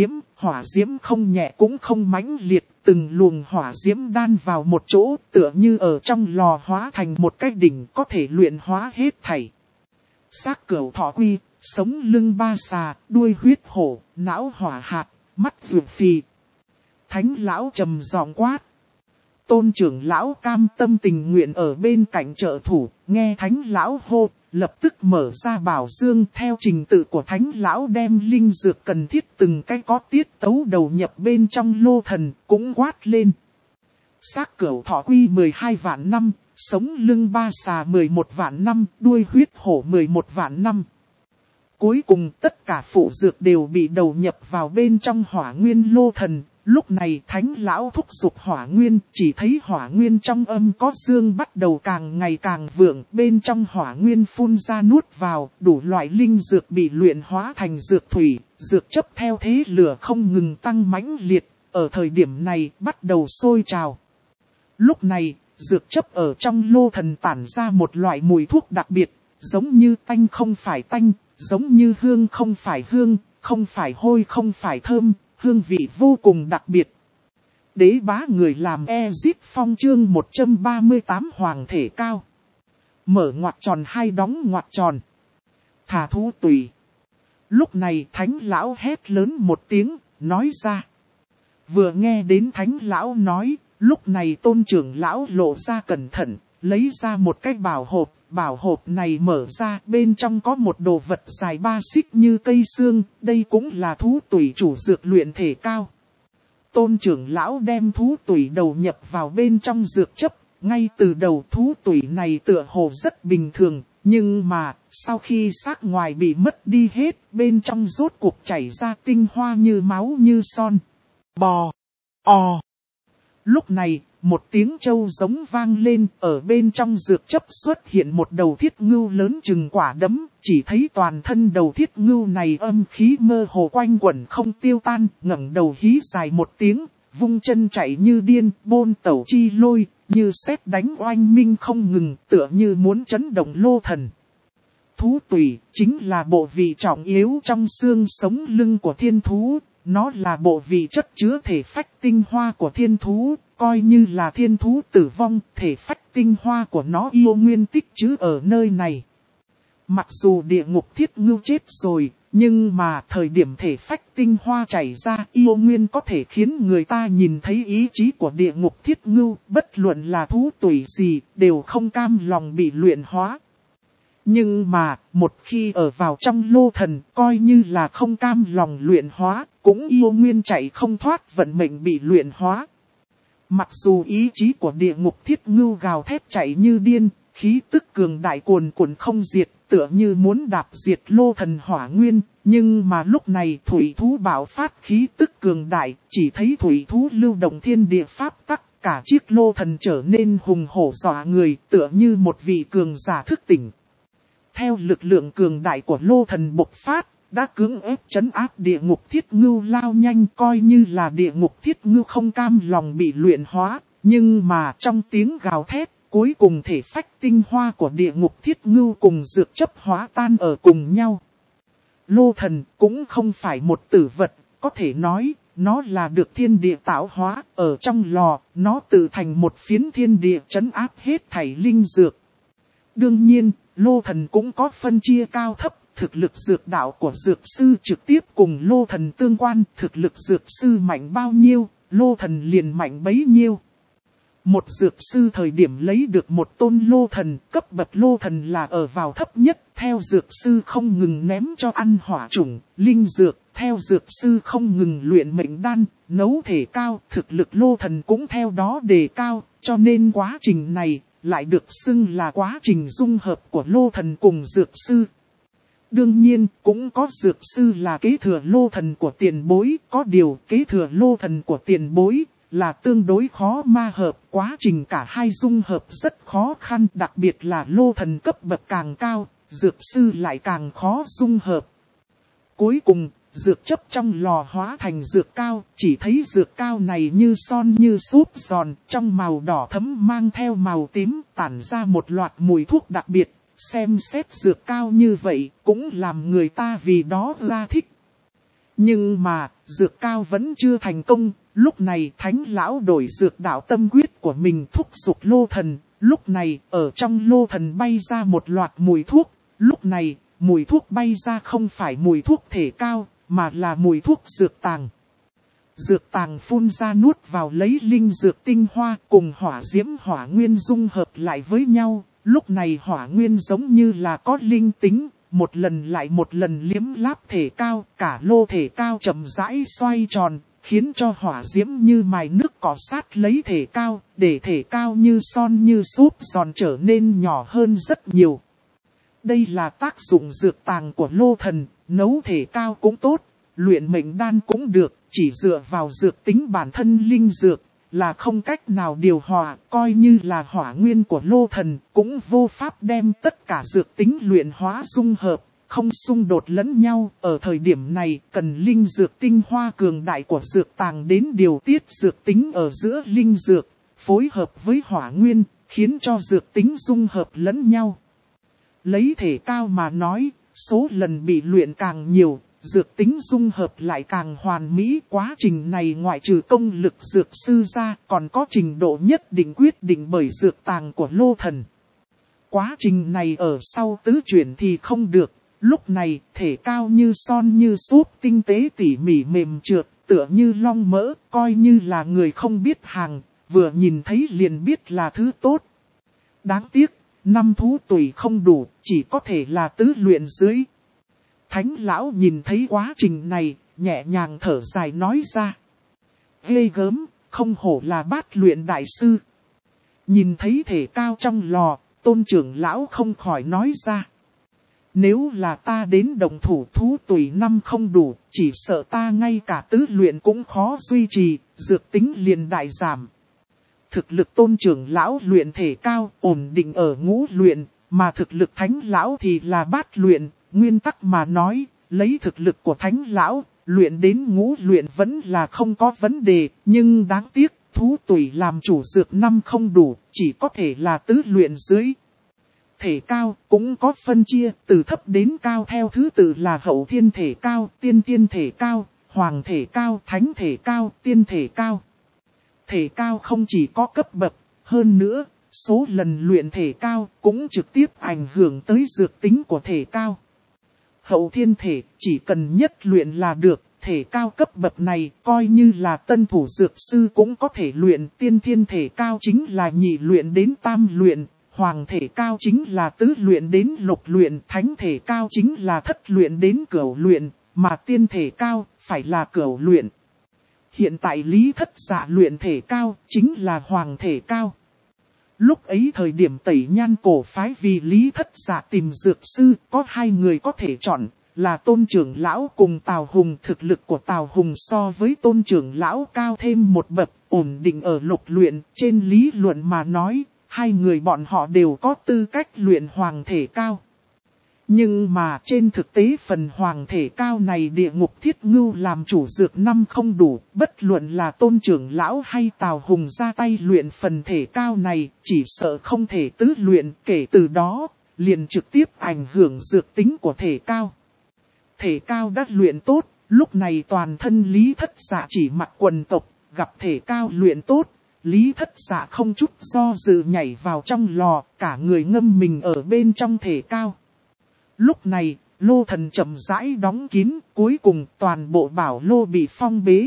hỏa diễm không nhẹ cũng không mãnh liệt, từng luồng hỏa diễm đan vào một chỗ, tựa như ở trong lò hóa thành một cái đỉnh có thể luyện hóa hết thảy. Xác cửu thọ quy, sống lưng ba xà, đuôi huyết hổ, não hỏa hạt, mắt ruột phì. Thánh lão trầm giọng quát. Tôn trưởng lão cam tâm tình nguyện ở bên cạnh trợ thủ, nghe thánh lão hô, lập tức mở ra bảo dương theo trình tự của thánh lão đem linh dược cần thiết từng cái có tiết tấu đầu nhập bên trong lô thần, cũng quát lên. Xác cửu thọ quy 12 vạn năm, sống lưng ba xà 11 vạn năm, đuôi huyết hổ 11 vạn năm. Cuối cùng tất cả phụ dược đều bị đầu nhập vào bên trong hỏa nguyên lô thần. Lúc này thánh lão thúc giục hỏa nguyên, chỉ thấy hỏa nguyên trong âm có dương bắt đầu càng ngày càng vượng, bên trong hỏa nguyên phun ra nuốt vào, đủ loại linh dược bị luyện hóa thành dược thủy, dược chấp theo thế lửa không ngừng tăng mãnh liệt, ở thời điểm này bắt đầu sôi trào. Lúc này, dược chấp ở trong lô thần tản ra một loại mùi thuốc đặc biệt, giống như tanh không phải tanh, giống như hương không phải hương, không phải hôi không phải thơm. Hương vị vô cùng đặc biệt. Đế bá người làm Ezip Phong chương 138 Hoàng thể cao. Mở ngoặc tròn hai đóng ngoặc tròn. Thả thú tùy. Lúc này thánh lão hét lớn một tiếng, nói ra. Vừa nghe đến thánh lão nói, lúc này tôn trưởng lão lộ ra cẩn thận, lấy ra một cái bảo hộp này mở ra, bên trong có một đồ vật dài 3 xích như cây xương, đây cũng là thú tủy chủ dược luyện thể cao. Tôn trưởng lão đem thú tủy đầu nhập vào bên trong dược chấp, ngay từ đầu thú tủy này tựa hồ rất bình thường, nhưng mà, sau khi xác ngoài bị mất đi hết, bên trong rốt cuộc chảy ra tinh hoa như máu như son. Bò, o. Lúc này, một tiếng trâu giống vang lên, ở bên trong dược chấp xuất hiện một đầu thiết ngưu lớn chừng quả đấm, chỉ thấy toàn thân đầu thiết ngưu này âm khí mơ hồ quanh quẩn không tiêu tan, ngẩng đầu hí dài một tiếng, vung chân chạy như điên, bôn tẩu chi lôi, như sét đánh oanh minh không ngừng, tựa như muốn chấn động lô thần. Thú tủy chính là bộ vị trọng yếu trong xương sống lưng của thiên thú, nó là bộ vị chất chứa thể phách tinh hoa của thiên thú. Coi như là thiên thú tử vong, thể phách tinh hoa của nó yêu nguyên tích trữ ở nơi này. Mặc dù địa ngục thiết ngưu chết rồi, nhưng mà thời điểm thể phách tinh hoa chảy ra yêu nguyên có thể khiến người ta nhìn thấy ý chí của địa ngục thiết ngưu, bất luận là thú tủy gì, đều không cam lòng bị luyện hóa. Nhưng mà, một khi ở vào trong lô thần, coi như là không cam lòng luyện hóa, cũng yêu nguyên chạy không thoát vận mệnh bị luyện hóa. Mặc dù ý chí của địa ngục thiết ngưu gào thét chạy như điên, khí tức cường đại cuồn cuộn không diệt, tựa như muốn đạp diệt lô thần hỏa nguyên, nhưng mà lúc này thủy thú bạo phát khí tức cường đại, chỉ thấy thủy thú lưu động thiên địa pháp tắc, cả chiếc lô thần trở nên hùng hổ dọa người, tựa như một vị cường giả thức tỉnh. Theo lực lượng cường đại của lô thần bộc phát, đã cưỡng ép trấn áp địa ngục thiết ngưu lao nhanh, coi như là địa ngục thiết ngưu không cam lòng bị luyện hóa, nhưng mà trong tiếng gào thét, cuối cùng thể phách tinh hoa của địa ngục thiết ngưu cùng dược chấp hóa tan ở cùng nhau. Lô thần cũng không phải một tử vật, có thể nói, nó là được thiên địa tạo hóa, ở trong lò, nó tự thành một phiến thiên địa trấn áp hết thảy linh dược. Đương nhiên, Lô Thần cũng có phân chia cao thấp, thực lực dược đạo của dược sư trực tiếp cùng Lô Thần tương quan, thực lực dược sư mạnh bao nhiêu, Lô Thần liền mạnh bấy nhiêu. Một dược sư thời điểm lấy được một tôn Lô Thần, cấp bậc Lô Thần là ở vào thấp nhất, theo dược sư không ngừng ném cho ăn hỏa chủng, linh dược, theo dược sư không ngừng luyện mệnh đan, nấu thể cao, thực lực Lô Thần cũng theo đó đề cao, cho nên quá trình này lại được xưng là quá trình dung hợp của Lô Thần cùng dược sư. Đương nhiên, cũng có dược sư là kế thừa Lô Thần của tiền bối, có điều kế thừa Lô Thần của tiền bối là tương đối khó ma hợp, quá trình cả hai dung hợp rất khó khăn, đặc biệt là Lô Thần cấp bậc càng cao, dược sư lại càng khó dung hợp. Cuối cùng, dược chấp trong lò hóa thành dược cao, chỉ thấy dược cao này như son như súp giòn, trong màu đỏ thẫm mang theo màu tím, tản ra một loạt mùi thuốc đặc biệt, xem xét dược cao như vậy, cũng làm người ta vì đó ra thích. Nhưng mà, dược cao vẫn chưa thành công, lúc này Thánh Lão đổi dược đạo tâm quyết của mình thúc giục Lô Thần, lúc này ở trong Lô Thần bay ra một loạt mùi thuốc, lúc này mùi thuốc bay ra không phải mùi thuốc thể cao, mà là mùi thuốc dược tàng. Dược tàng phun ra nuốt vào lấy linh dược tinh hoa cùng hỏa diễm hỏa nguyên dung hợp lại với nhau, lúc này hỏa nguyên giống như là có linh tính. Một lần lại một lần liếm láp thể cao, cả lô thể cao chậm rãi xoay tròn, khiến cho hỏa diễm như mài nước cọ sát lấy thể cao, để thể cao như son như súp giòn trở nên nhỏ hơn rất nhiều. Đây là tác dụng dược tàng của Lô Thần, nấu thể cao cũng tốt, luyện mệnh đan cũng được, chỉ dựa vào dược tính bản thân linh dược, là không cách nào điều hòa, coi như là hỏa nguyên của Lô Thần, cũng vô pháp đem tất cả dược tính luyện hóa dung hợp, không xung đột lẫn nhau. Ở thời điểm này, cần linh dược tinh hoa cường đại của dược tàng đến điều tiết dược tính ở giữa linh dược, phối hợp với hỏa nguyên, khiến cho dược tính dung hợp lẫn nhau. Lấy thể cao mà nói, số lần bị luyện càng nhiều, dược tính dung hợp lại càng hoàn mỹ. Quá trình này ngoại trừ công lực dược sư ra, còn có trình độ nhất định quyết định bởi dược tàng của Lô Thần. Quá trình này ở sau tứ chuyển thì không được, lúc này thể cao như son như súp, tinh tế tỉ mỉ mềm trượt, tựa như long mỡ, coi như là người không biết hàng, vừa nhìn thấy liền biết là thứ tốt. Đáng tiếc, 5 thú tùy không đủ, chỉ có thể là tứ luyện dưới. Thánh Lão nhìn thấy quá trình này, nhẹ nhàng thở dài nói ra. Ghê gớm, không hổ là bát luyện đại sư. Nhìn thấy thể cao trong lò, Tôn trưởng lão không khỏi nói ra. Nếu là ta đến đồng thủ thú tùy 5 không đủ, chỉ sợ ta ngay cả tứ luyện cũng khó duy trì, dược tính liền đại giảm. Thực lực Tôn trưởng lão luyện thể cao, ổn định ở ngũ luyện, mà thực lực Thánh Lão thì là bát luyện. Nguyên tắc mà nói, lấy thực lực của Thánh Lão, luyện đến ngũ luyện vẫn là không có vấn đề, nhưng đáng tiếc, thú tùy làm chủ dược 5 không đủ, chỉ có thể là tứ luyện dưới. Thể cao cũng có phân chia, từ thấp đến cao theo thứ tự là hậu thiên thể cao, tiên tiên thể cao, hoàng thể cao, thánh thể cao, tiên thể cao. Thể cao không chỉ có cấp bậc, hơn nữa, số lần luyện thể cao cũng trực tiếp ảnh hưởng tới dược tính của thể cao. Hậu thiên thể chỉ cần nhất luyện là được, thể cao cấp bậc này coi như là tân thủ dược sư cũng có thể luyện. Tiên thiên thể cao chính là nhị luyện đến tam luyện, hoàng thể cao chính là tứ luyện đến lục luyện, thánh thể cao chính là thất luyện đến cửu luyện, mà tiên thể cao phải là cửu luyện. Hiện tại Lý Thất Dạ luyện thể cao chính là hoàng thể cao. Lúc ấy thời điểm Tẩy Nhan cổ phái vì Lý Thất Dạ tìm dược sư, có 2 người có thể chọn, là Tôn trưởng lão cùng Tào Hùng. Thực lực của Tào Hùng so với Tôn trưởng lão cao thêm một bậc, ổn định ở lục luyện. Trên lý luận mà nói, 2 người bọn họ đều có tư cách luyện hoàng thể cao. Nhưng mà trên thực tế phần hoàng thể cao này Địa Ngục Thiết Ngưu làm chủ dược 5 không đủ, bất luận là Tôn trưởng lão hay Tào Hùng ra tay luyện phần thể cao này, chỉ sợ không thể tứ luyện, kể từ đó, liền trực tiếp ảnh hưởng dược tính của thể cao. Thể cao đã luyện tốt, Lúc này toàn thân Lý Thất Dạ chỉ mặc quần tộc, gặp thể cao luyện tốt, Lý Thất Dạ không chút do dự nhảy vào trong lò, cả người ngâm mình ở bên trong thể cao. Lúc này, lô thần chậm rãi đóng kín, cuối cùng toàn bộ bảo lô bị phong bế.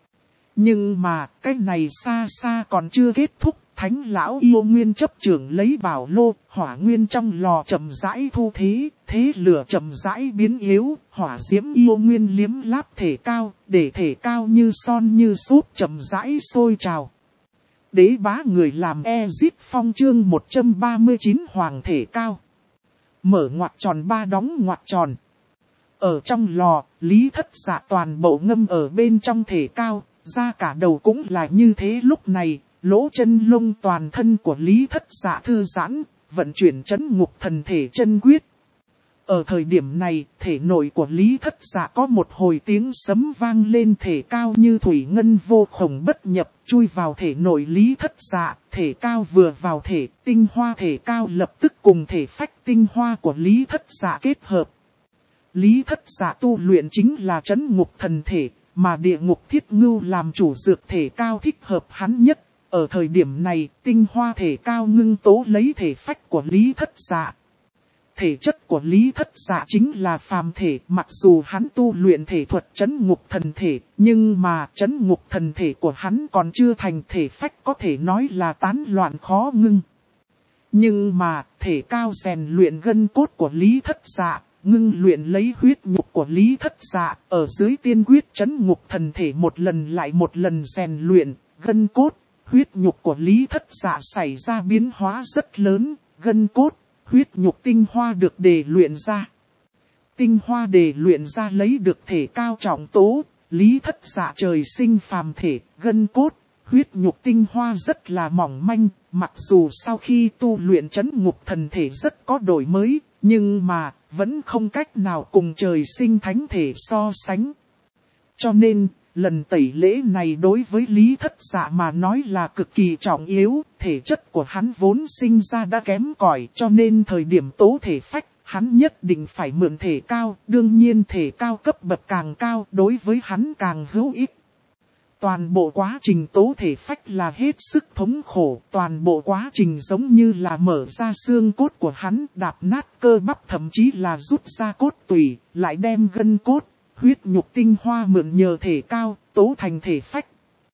Nhưng mà, cái này xa xa còn chưa kết thúc, Thánh lão yêu nguyên chấp trưởng lấy bảo lô, hỏa nguyên trong lò chậm rãi thu thế, thế lửa chậm rãi biến yếu, hỏa diễm yêu nguyên liếm láp thể cao, để thể cao như son như súp chậm rãi sôi trào. Đế bá người làm Ezit Phong chương 139 hoàng thể cao. Mở ngoặc tròn ba đóng ngoặc tròn. Ở trong lò, Lý Thất Dạ toàn bộ ngâm ở bên trong thể cao, ra cả đầu cũng là như thế. Lúc này, lỗ chân lông toàn thân của Lý Thất Dạ thư giãn, vận chuyển trấn ngục thần thể chân quyết. Ở thời điểm này, thể nội của Lý Thất Dạ có một hồi tiếng sấm vang lên, thể cao như thủy ngân vô khổng bất nhập, chui vào thể nội Lý Thất Dạ. Thể cao vừa vào thể, tinh hoa thể cao lập tức cùng thể phách tinh hoa của Lý Thất Dạ kết hợp. Lý Thất Dạ tu luyện chính là trấn ngục thần thể, mà địa ngục thiết ngưu làm chủ dược thể cao thích hợp hắn nhất. Ở thời điểm này, tinh hoa thể cao ngưng tố lấy thể phách của Lý Thất Dạ. Thể chất của Lý Thất Dạ chính là phàm thể, mặc dù hắn tu luyện thể thuật trấn ngục thần thể, nhưng mà trấn ngục thần thể của hắn còn chưa thành, thể phách có thể nói là tán loạn khó ngưng. Nhưng mà, thể cao rèn luyện gân cốt của Lý Thất Dạ, ngưng luyện lấy huyết nhục của Lý Thất Dạ, ở dưới tiên quyết trấn ngục thần thể một lần lại một lần rèn luyện, gân cốt, huyết nhục của Lý Thất Dạ xảy ra biến hóa rất lớn, gân cốt, huyết nhục tinh hoa được đề luyện ra. Tinh hoa đề luyện ra lấy được thể cao trọng tố, Lý Thất Dạ trời sinh phàm thể, gân cốt, huyết nhục tinh hoa rất là mỏng manh, mặc dù sau khi tu luyện trấn ngục thần thể rất có đổi mới, nhưng mà vẫn không cách nào cùng trời sinh thánh thể so sánh. Cho nên, lần tẩy lễ này đối với Lý Thất Dạ mà nói là cực kỳ trọng yếu, thể chất của hắn vốn sinh ra đã kém cỏi, cho nên thời điểm tố thể phách, hắn nhất định phải mượn thể cao, đương nhiên thể cao cấp bậc càng cao đối với hắn càng hữu ích. Toàn bộ quá trình tố thể phách là hết sức thống khổ, toàn bộ quá trình giống như là mở ra xương cốt của hắn, đạp nát cơ bắp, thậm chí là rút ra cốt tủy, lại đem gân cốt, huyết nhục tinh hoa mượn nhờ thể cao, tố thành thể phách.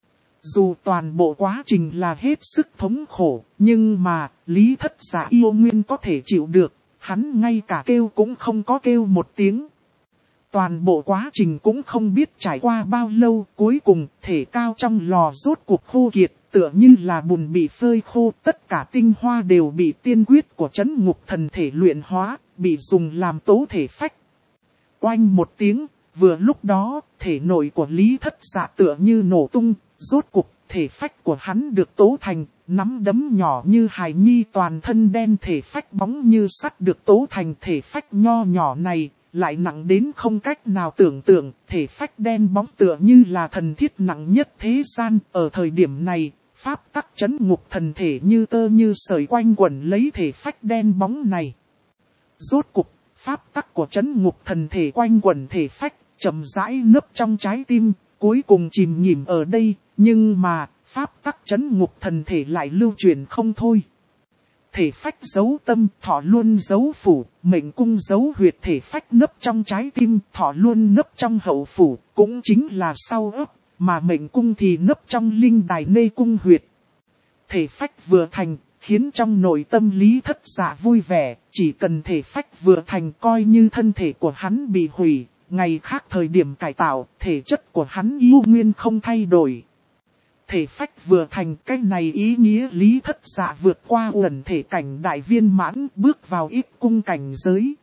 Dù toàn bộ quá trình là hết sức thống khổ, nhưng mà, Lý Thất Dạ yêu nguyên có thể chịu được, hắn ngay cả kêu cũng không có kêu một tiếng. Toàn bộ quá trình cũng không biết trải qua bao lâu, cuối cùng thể cao trong lò rốt cuộc khô kiệt, tựa như là bùn bị phơi khô, tất cả tinh hoa đều bị tiên quyết của trấn ngục thần thể luyện hóa, bị dùng làm tố thể phách. Oanh một tiếng, vừa lúc đó, thể nội của Lý Thất Dạ tựa như nổ tung, rốt cuộc thể phách của hắn được tố thành, nắm đấm nhỏ như hài nhi, toàn thân đen, thể phách bóng như sắt được tố thành. Thể phách nho nhỏ này lại nặng đến không cách nào tưởng tượng, thể phách đen bóng tựa như là thần thiết nặng nhất thế gian. Ở thời điểm này, pháp tắc trấn ngục thần thể như tơ như sợi quanh quẩn lấy thể phách đen bóng này. Rốt cục, pháp tắc của trấn ngục thần thể quanh quẩn thể phách, chậm rãi nấp trong trái tim, cuối cùng chìm nghỉm ở đây, nhưng mà, pháp tắc trấn ngục thần thể lại lưu truyền không thôi. Thể phách giấu tâm, thọ luôn giấu phủ, mệnh cung giấu huyệt, thể phách nấp trong trái tim, thọ luôn nấp trong hậu phủ, cũng chính là sau ấp, mà mệnh cung thì nấp trong linh đài nê cung huyệt. Thể phách vừa thành, khiến trong nội tâm Lý Thất Dạ vui vẻ, chỉ cần thể phách vừa thành coi như thân thể của hắn bị hủy, ngày khác thời điểm cải tạo, thể chất của hắn yêu nguyên không thay đổi. Thể phách vừa thành, cái này ý nghĩa Lý Thất Dạ vượt qua uẩn thể cảnh đại viên mãn, bước vào ít cung cảnh giới.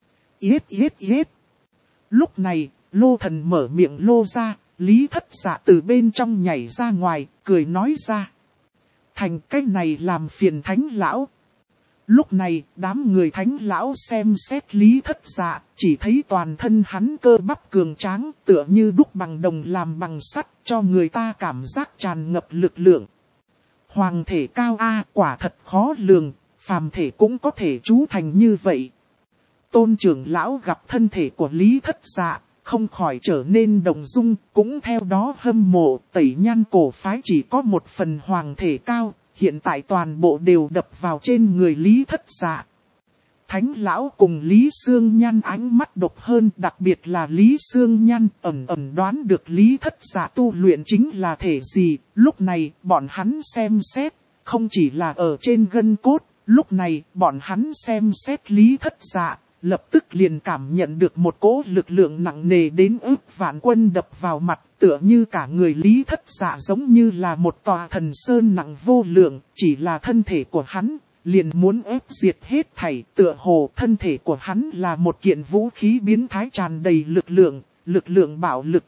Yết. Lúc này, lô thần mở miệng lô ra, Lý Thất Dạ từ bên trong nhảy ra ngoài, cười nói ra. Thành cái này làm phiền Thánh lão. Lúc này, đám người Thánh lão xem xét Lý Thất Dạ, chỉ thấy toàn thân hắn cơ bắp cường tráng, tựa như đúc bằng đồng làm bằng sắt, cho người ta cảm giác tràn ngập lực lượng. Hoàng thể cao a, quả thật khó lường, phàm thể cũng có thể trú thành như vậy. Tôn trưởng lão gặp thân thể của Lý Thất Dạ, không khỏi trở nên động dung, cũng theo đó hâm mộ. Tẩy Nhan cổ phái chỉ có một phần hoàng thể cao, hiện tại toàn bộ đều đập vào trên người Lý Thất Dạ. Thánh lão cùng Lý Sương Nhan ánh mắt độc hơn, đặc biệt là Lý Sương Nhan ẩn ẩn đoán được Lý Thất Dạ tu luyện chính là thể gì. Lúc này bọn hắn xem xét, không chỉ là ở trên gân cốt, lúc này bọn hắn xem xét Lý Thất Dạ, lập tức liền cảm nhận được một cỗ lực lượng nặng nề đến ức vạn quân đập vào mặt, tựa như cả người Lý Thất Dạ giống như là một tòa thần sơn nặng vô lượng, chỉ là thân thể của hắn liền muốn ép diệt hết thảy, tựa hồ thân thể của hắn là một kiện vũ khí biến thái tràn đầy lực lượng bạo lực.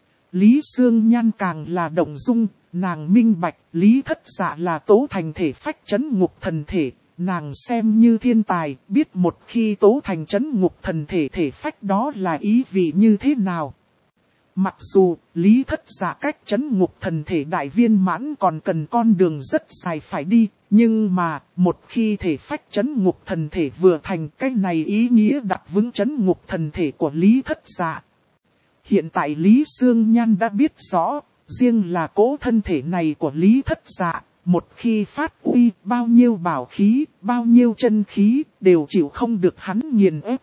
Lý Sương Nhan càng là động dung, nàng minh bạch, Lý Thất Dạ là tố thành thể phách trấn ngục thần thể, nàng xem như thiên tài, biết một khi tố thành trấn ngục thần thể thể phách đó là ý vị như thế nào. Mặc dù Lý Thất Dạ cách trấn ngục thần thể đại viên mãn còn cần con đường rất dài phải đi, nhưng mà một khi thể phách trấn ngục thần thể vừa thành, cái này ý nghĩa đặt vững trấn ngục thần thể của Lý Thất Dạ. Hiện tại Lý Sương Nhan đã biết rõ, riêng là cỗ thân thể này của Lý Thất Dạ, một khi phát uy, bao nhiêu bảo khí, bao nhiêu chân khí, đều chịu không được hắn nghiền ép.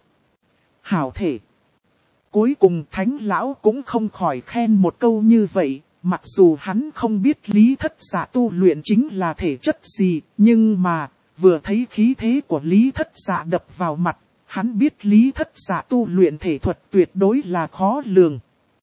Hảo thể. Cuối cùng Thánh lão cũng không khỏi khen một câu như vậy, mặc dù hắn không biết Lý Thất Dạ tu luyện chính là thể chất gì, nhưng mà, vừa thấy khí thế của Lý Thất Dạ đập vào mặt, hắn biết Lý Thất Dạ tu luyện thể thuật tuyệt đối là khó lường.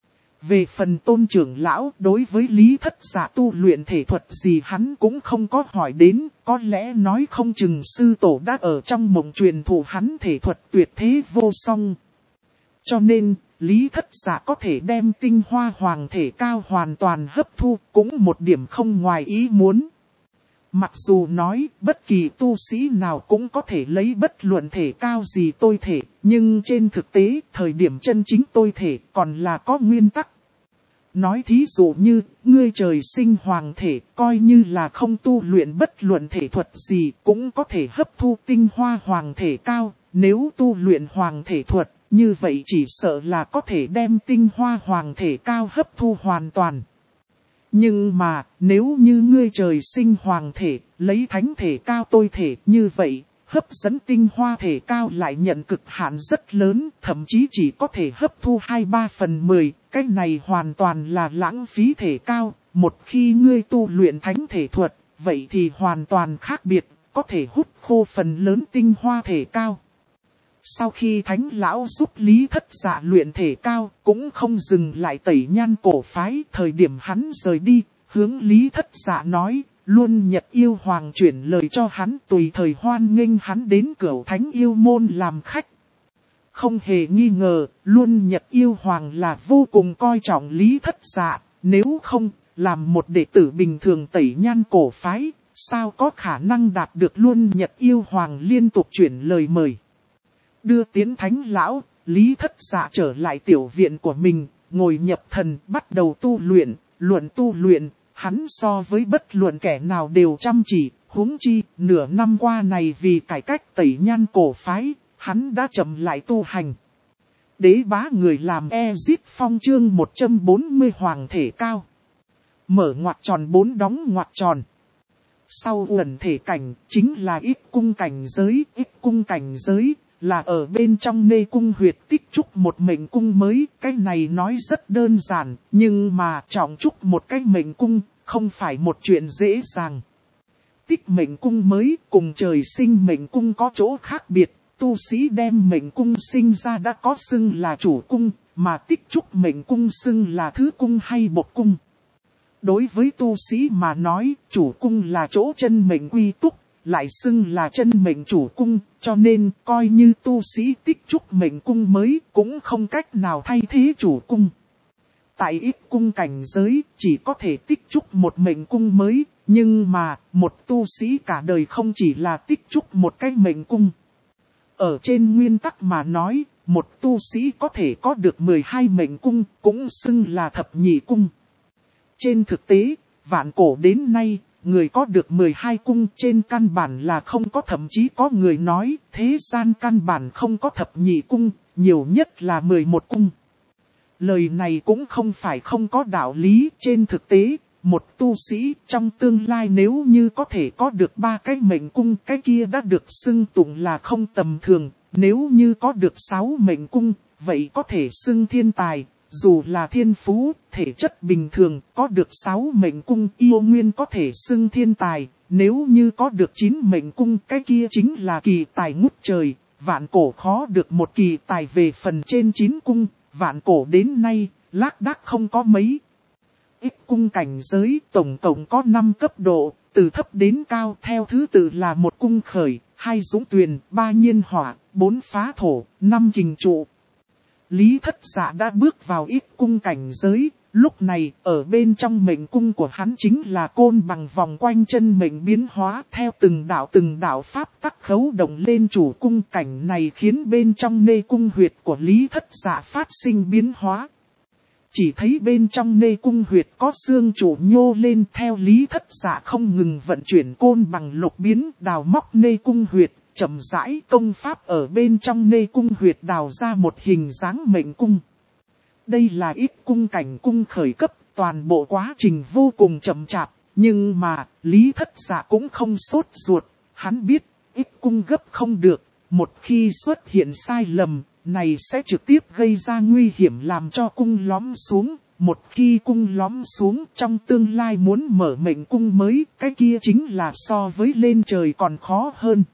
Về phần Tôn trưởng lão, đối với Lý Thất Dạ tu luyện thể thuật gì hắn cũng không có hỏi đến, có lẽ nói không chừng sư tổ đã ở trong mộng truyền thụ hắn thể thuật tuyệt thế vô song. Cho nên, Lý Thất Dạ có thể đem tinh hoa hoàng thể cao hoàn toàn hấp thu, cũng một điểm không ngoài ý muốn. Mặc dù nói, bất kỳ tu sĩ nào cũng có thể lấy bất luận thể cao gì tôi thể, nhưng trên thực tế, thời điểm chân chính tôi thể còn là có nguyên tắc. Nói thí dụ như, ngươi trời sinh hoàng thể, coi như là không tu luyện bất luận thể thuật gì, cũng có thể hấp thu tinh hoa hoàng thể cao, nếu tu luyện hoàng thể thuật, như vậy chỉ sợ là có thể đem tinh hoa hoàng thể cao hấp thu hoàn toàn. Nhưng mà, nếu như ngươi trời sinh hoàng thể, lấy thánh thể cao tôi thể, như vậy, hấp dẫn tinh hoa thể cao lại nhận cực hạn rất lớn, thậm chí chỉ có thể hấp thu 2/3/10, cái này hoàn toàn là lãng phí thể cao. Một khi ngươi tu luyện thánh thể thuật, vậy thì hoàn toàn khác biệt, có thể hút khô phần lớn tinh hoa thể cao. Sau khi Thánh lão giúp Lý Thất Dạ luyện thể cao, cũng không dừng lại Tẩy Nhan cổ phái. Thời điểm hắn rời đi, hướng Lý Thất Dạ nói, luôn Nhật Yêu Hoàng chuyển lời cho hắn tùy thời hoan nghênh hắn đến Cửu Thánh Yêu Môn làm khách. Không hề nghi ngờ, luôn Nhật Yêu Hoàng là vô cùng coi trọng Lý Thất Dạ, nếu không, làm một đệ tử bình thường Tẩy Nhan cổ phái, sao có khả năng đạt được luôn Nhật Yêu Hoàng liên tục chuyển lời mời. Đưa tiến Thánh lão, Lý Thất Dạ trở lại tiểu viện của mình, ngồi nhập thần, bắt đầu tu luyện. Luận tu luyện, hắn so với bất luận kẻ nào đều chăm chỉ, huống chi, nửa năm qua này vì cải cách Tẩy Nhan cổ phái, hắn đã chậm lại tu hành. Đế bá người làm Ezit Phong chương 140 hoàng thể cao. Mở ngoặc tròn 4 đóng ngoặc tròn. Sau uẩn thể cảnh, chính là ít cung cảnh giới, là ở bên trong nê cung huyệt tích trúc một mệnh cung mới. Cái này nói rất đơn giản, nhưng mà trọng trúc một cái mệnh cung, không phải một chuyện dễ dàng. Tích mệnh cung mới cùng trời sinh mệnh cung có chỗ khác biệt, tu sĩ đem mệnh cung sinh ra đã có xưng là chủ cung, mà tích trúc mệnh cung xưng là thứ cung hay bột cung. Đối với tu sĩ mà nói, chủ cung là chỗ chân mệnh quy túc, lại xưng là chân mệnh chủ cung, cho nên coi như tu sĩ tích trúc mệnh cung mới cũng không cách nào thay thế chủ cung. Tại ít cung cảnh giới chỉ có thể tích trúc một mệnh cung mới, nhưng mà một tu sĩ cả đời không chỉ là tích trúc một cái mệnh cung. Ở trên nguyên tắc mà nói, một tu sĩ có thể có được 12 mệnh cung, cũng xưng là thập nhị cung. Trên thực tế, vạn cổ đến nay, người có được 12 cung trên căn bản là không có, thậm chí có người nói thế gian căn bản không có thập nhị cung, nhiều nhất là 11 cung. Lời này cũng không phải không có đạo lý. Trên thực tế, một tu sĩ trong tương lai nếu như có thể có được 3 cái mệnh cung, cái kia đã được xưng tụng là không tầm thường. Nếu như có được 6 mệnh cung, vậy có thể xưng thiên tài. Dù là thiên phú, thể chất bình thường, có được 6 mệnh cung yêu nguyên có thể xưng thiên tài. Nếu như có được 9 mệnh cung, cái kia chính là kỳ tài ngút trời. Vạn cổ khó được một kỳ tài về phần trên 9 cung, vạn cổ đến nay, lác đác không có mấy. Ít cung cảnh giới tổng cộng có 5 cấp độ, từ thấp đến cao theo thứ tự là 1 cung khởi, 2 dũng tuyền, 3 nhiên hỏa, 4 phá thổ, 5 kình trụ. Lý Thất Dạ đã bước vào ít cung cảnh giới, lúc này ở bên trong mệnh cung của hắn chính là côn bằng vòng quanh chân mệnh biến hóa theo từng đạo pháp tắc khấu động lên chủ cung. Cảnh này khiến bên trong nê cung huyệt của Lý Thất Dạ phát sinh biến hóa. Chỉ thấy bên trong nê cung huyệt có xương trụ nhô lên theo Lý Thất Dạ không ngừng vận chuyển côn bằng lục biến đào móc nê cung huyệt. Chậm rãi công pháp ở bên trong nê cung huyệt đào ra một hình dáng mệnh cung. Đây là ít cung cảnh cung khởi cấp, toàn bộ quá trình vô cùng chậm chạp, nhưng mà Lý Thất Dạ cũng không sốt ruột, hắn biết ít cung gấp không được, một khi xuất hiện sai lầm, này sẽ trực tiếp gây ra nguy hiểm làm cho cung lõm xuống, một khi cung lõm xuống trong tương lai muốn mở mệnh cung mới, cái kia chính là so với lên trời còn khó hơn.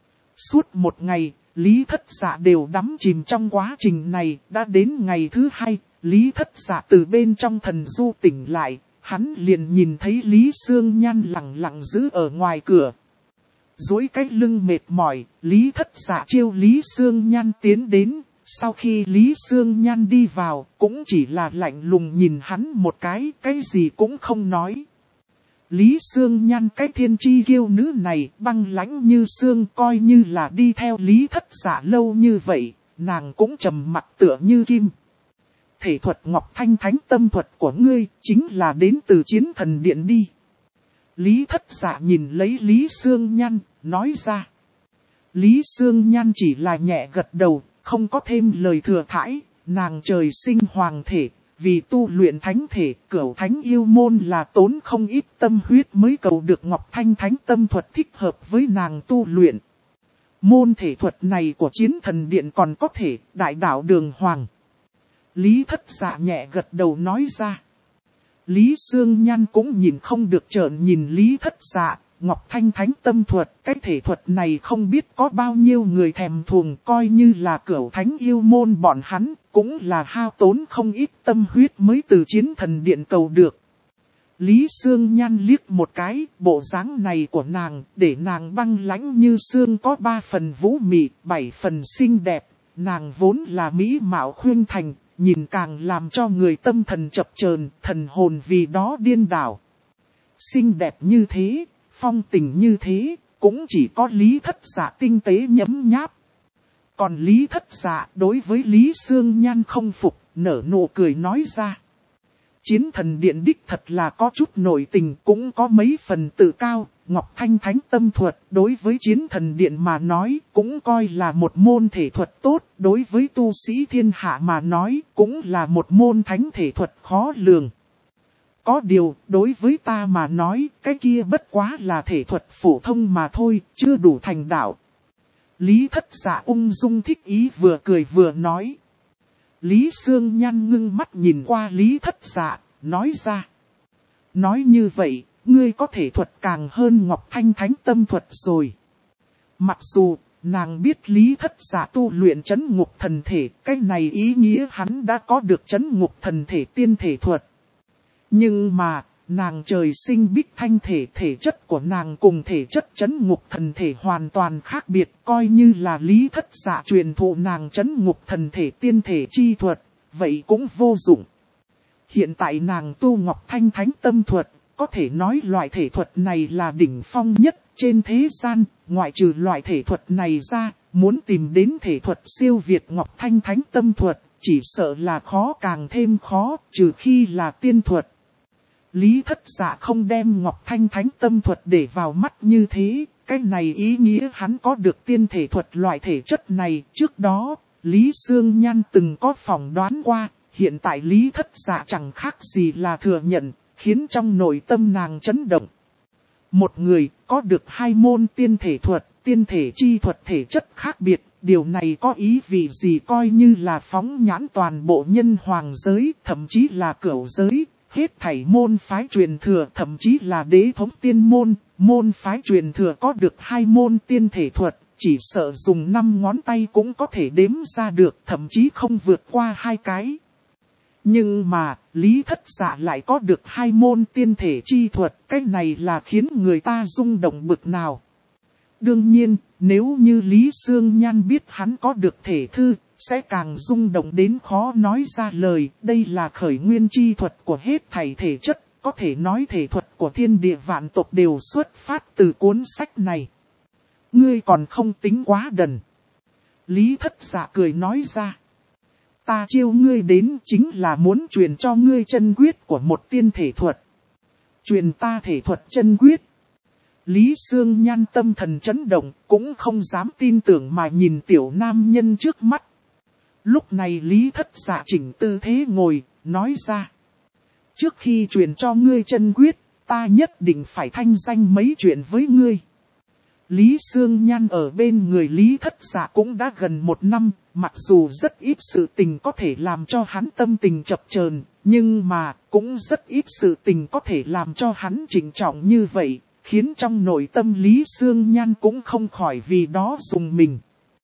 Suốt một ngày, Lý Thất Dạ đều đắm chìm trong quá trình này, đã đến ngày thứ 2, Lý Thất Dạ từ bên trong thần du tỉnh lại, hắn liền nhìn thấy Lý Sương Nhan lặng lặng giữ ở ngoài cửa. Duỗi cái lưng mệt mỏi, Lý Thất Dạ chiêu Lý Sương Nhan tiến đến, sau khi Lý Sương Nhan đi vào, cũng chỉ là lạnh lùng nhìn hắn một cái gì cũng không nói. Lý Sương Nhan cái thiên chi kiêu nữ này băng lãnh như xương, coi như là đi theo Lý Thất Dạ lâu như vậy, nàng cũng trầm mặc tựa như kim. Thể thuật Ngọc Thanh Thánh tâm thuật của ngươi chính là đến từ Chiến Thần Điện đi. Lý Thất Dạ nhìn lấy Lý Sương Nhan, nói ra. Lý Sương Nhan chỉ là nhẹ gật đầu, không có thêm lời thừa thãi, nàng trời sinh hoàng thể. Vì tu luyện thánh thể, Cửu Thánh yêu môn là tốn không ít tâm huyết mới cầu được Ngọc Thanh Thánh tâm thuật thích hợp với nàng tu luyện. Môn thể thuật này của Chiến Thần Điện còn có thể đại đạo đường hoàng. Lý Thất Dạ nhẹ gật đầu nói ra. Lý Sương Nhan cũng nhìn không được trợn nhìn Lý Thất Dạ. Ngọc Thanh Thánh tâm thuật, cái thể thuật này không biết có bao nhiêu người thèm thuồng, coi như là Cửu Thánh yêu môn bọn hắn, cũng là hao tốn không ít tâm huyết mới từ Chiến Thần Điện cầu được. Lý Sương Nhan liếc một cái, bộ dáng này của nàng, để nàng băng lãnh như xương có 3 phần vũ mị, 7 phần xinh đẹp, nàng vốn là mỹ mạo khuynh thành, nhìn càng làm cho người tâm thần chập chờn, thần hồn vì đó điên đảo. Xinh đẹp như thế, phong tình như thế, cũng chỉ có Lý Thất Dạ tinh tế nhấm nháp. Còn Lý Thất Dạ đối với Lý Sương Nhan không phục, nở nụ cười nói ra. Chiến Thần Điện đích thật là có chút nội tình, cũng có mấy phần tự cao. Ngọc Thanh Thánh tâm thuật đối với Chiến Thần Điện mà nói cũng coi là một môn thể thuật tốt. Đối với tu sĩ thiên hạ mà nói cũng là một môn thánh thể thuật khó lường. Có điều, đối với ta mà nói, cái kia bất quá là thể thuật phổ thông mà thôi, chưa đủ thành đạo. Lý Thất Dạ ung dung thích ý vừa cười vừa nói. Lý Sương Nhan ngưng mắt nhìn qua Lý Thất Dạ, nói ra. Nói như vậy, ngươi có thể thuật càng hơn Ngọc Thanh Thánh tâm thuật rồi. Mặc dù, nàng biết Lý Thất Dạ tu luyện chấn ngục thần thể, cái này ý nghĩa hắn đã có được chấn ngục thần thể tiên thể thuật. Nhưng mà, nàng trời sinh bích thanh thể, thể chất của nàng cùng thể chất chấn ngục thần thể hoàn toàn khác biệt, coi như là Lý Thất Dạ truyền thụ nàng chấn ngục thần thể tiên thể chi thuật, vậy cũng vô dụng. Hiện tại nàng tu Ngọc Thanh Thánh tâm thuật, có thể nói loại thể thuật này là đỉnh phong nhất trên thế gian, ngoại trừ loại thể thuật này ra, muốn tìm đến thể thuật siêu việt Ngọc Thanh Thánh tâm thuật, chỉ sợ là khó càng thêm khó, trừ khi là tiên thuật. Lý Thất Dạ không đem Ngọc Thanh Thánh tâm thuật để vào mắt như thế, cái này ý nghĩa hắn có được tiên thể thuật loại thể chất này. Trước đó, Lý Sương Nhan từng có phỏng đoán qua, Hiện tại Lý Thất Dạ chẳng khác gì là thừa nhận, khiến trong nội tâm nàng chấn động. Một người có được 2 môn tiên thể thuật, tiên thể chi thuật thể chất khác biệt, điều này có ý vị gì coi như là phóng nhãn toàn bộ nhân hoàng giới, thậm chí là cửu giới, hết thảy môn phái truyền thừa, thậm chí là đế thống tiên môn, môn phái truyền thừa có được 2 môn tiên thể thuật, chỉ sợ dùng 5 ngón tay cũng có thể đếm ra được, thậm chí không vượt qua 2 cái. Nhưng mà, Lý Thất Dạ lại có được 2 môn tiên thể chi thuật, cái này là khiến người ta rung động bực nào. Đương nhiên, nếu như Lý Sương Nhan biết hắn có được thể thư, sẽ càng rung động đến khó nói ra lời. Đây là khởi nguyên chi thuật của hết thảy thể chất, có thể nói thể thuật của thiên địa vạn tộc đều xuất phát từ cuốn sách này. Ngươi còn không tính quá đần. Lý Thất Dạ cười nói ra. Ta chiêu ngươi đến chính là muốn truyền cho ngươi chân quyết của một tiên thể thuật. Truyền ta thể thuật chân quyết. Lý Sương Nhan tâm thần chấn động, cũng không dám tin tưởng mà nhìn tiểu nam nhân trước mắt. Lúc này Lý Thất Dạ chỉnh tư thế ngồi, nói ra. Trước khi truyền cho ngươi chân quyết, ta nhất định phải thanh danh mấy chuyện với ngươi. Lý Sương Nhan ở bên người Lý Thất Dạ cũng đã gần 1 năm, mặc dù rất ít sự tình có thể làm cho hắn tâm tình chập chờn, nhưng mà cũng rất ít sự tình có thể làm cho hắn trịnh trọng như vậy, khiến trong nội tâm Lý Sương Nhan cũng không khỏi vì đó dùng mình.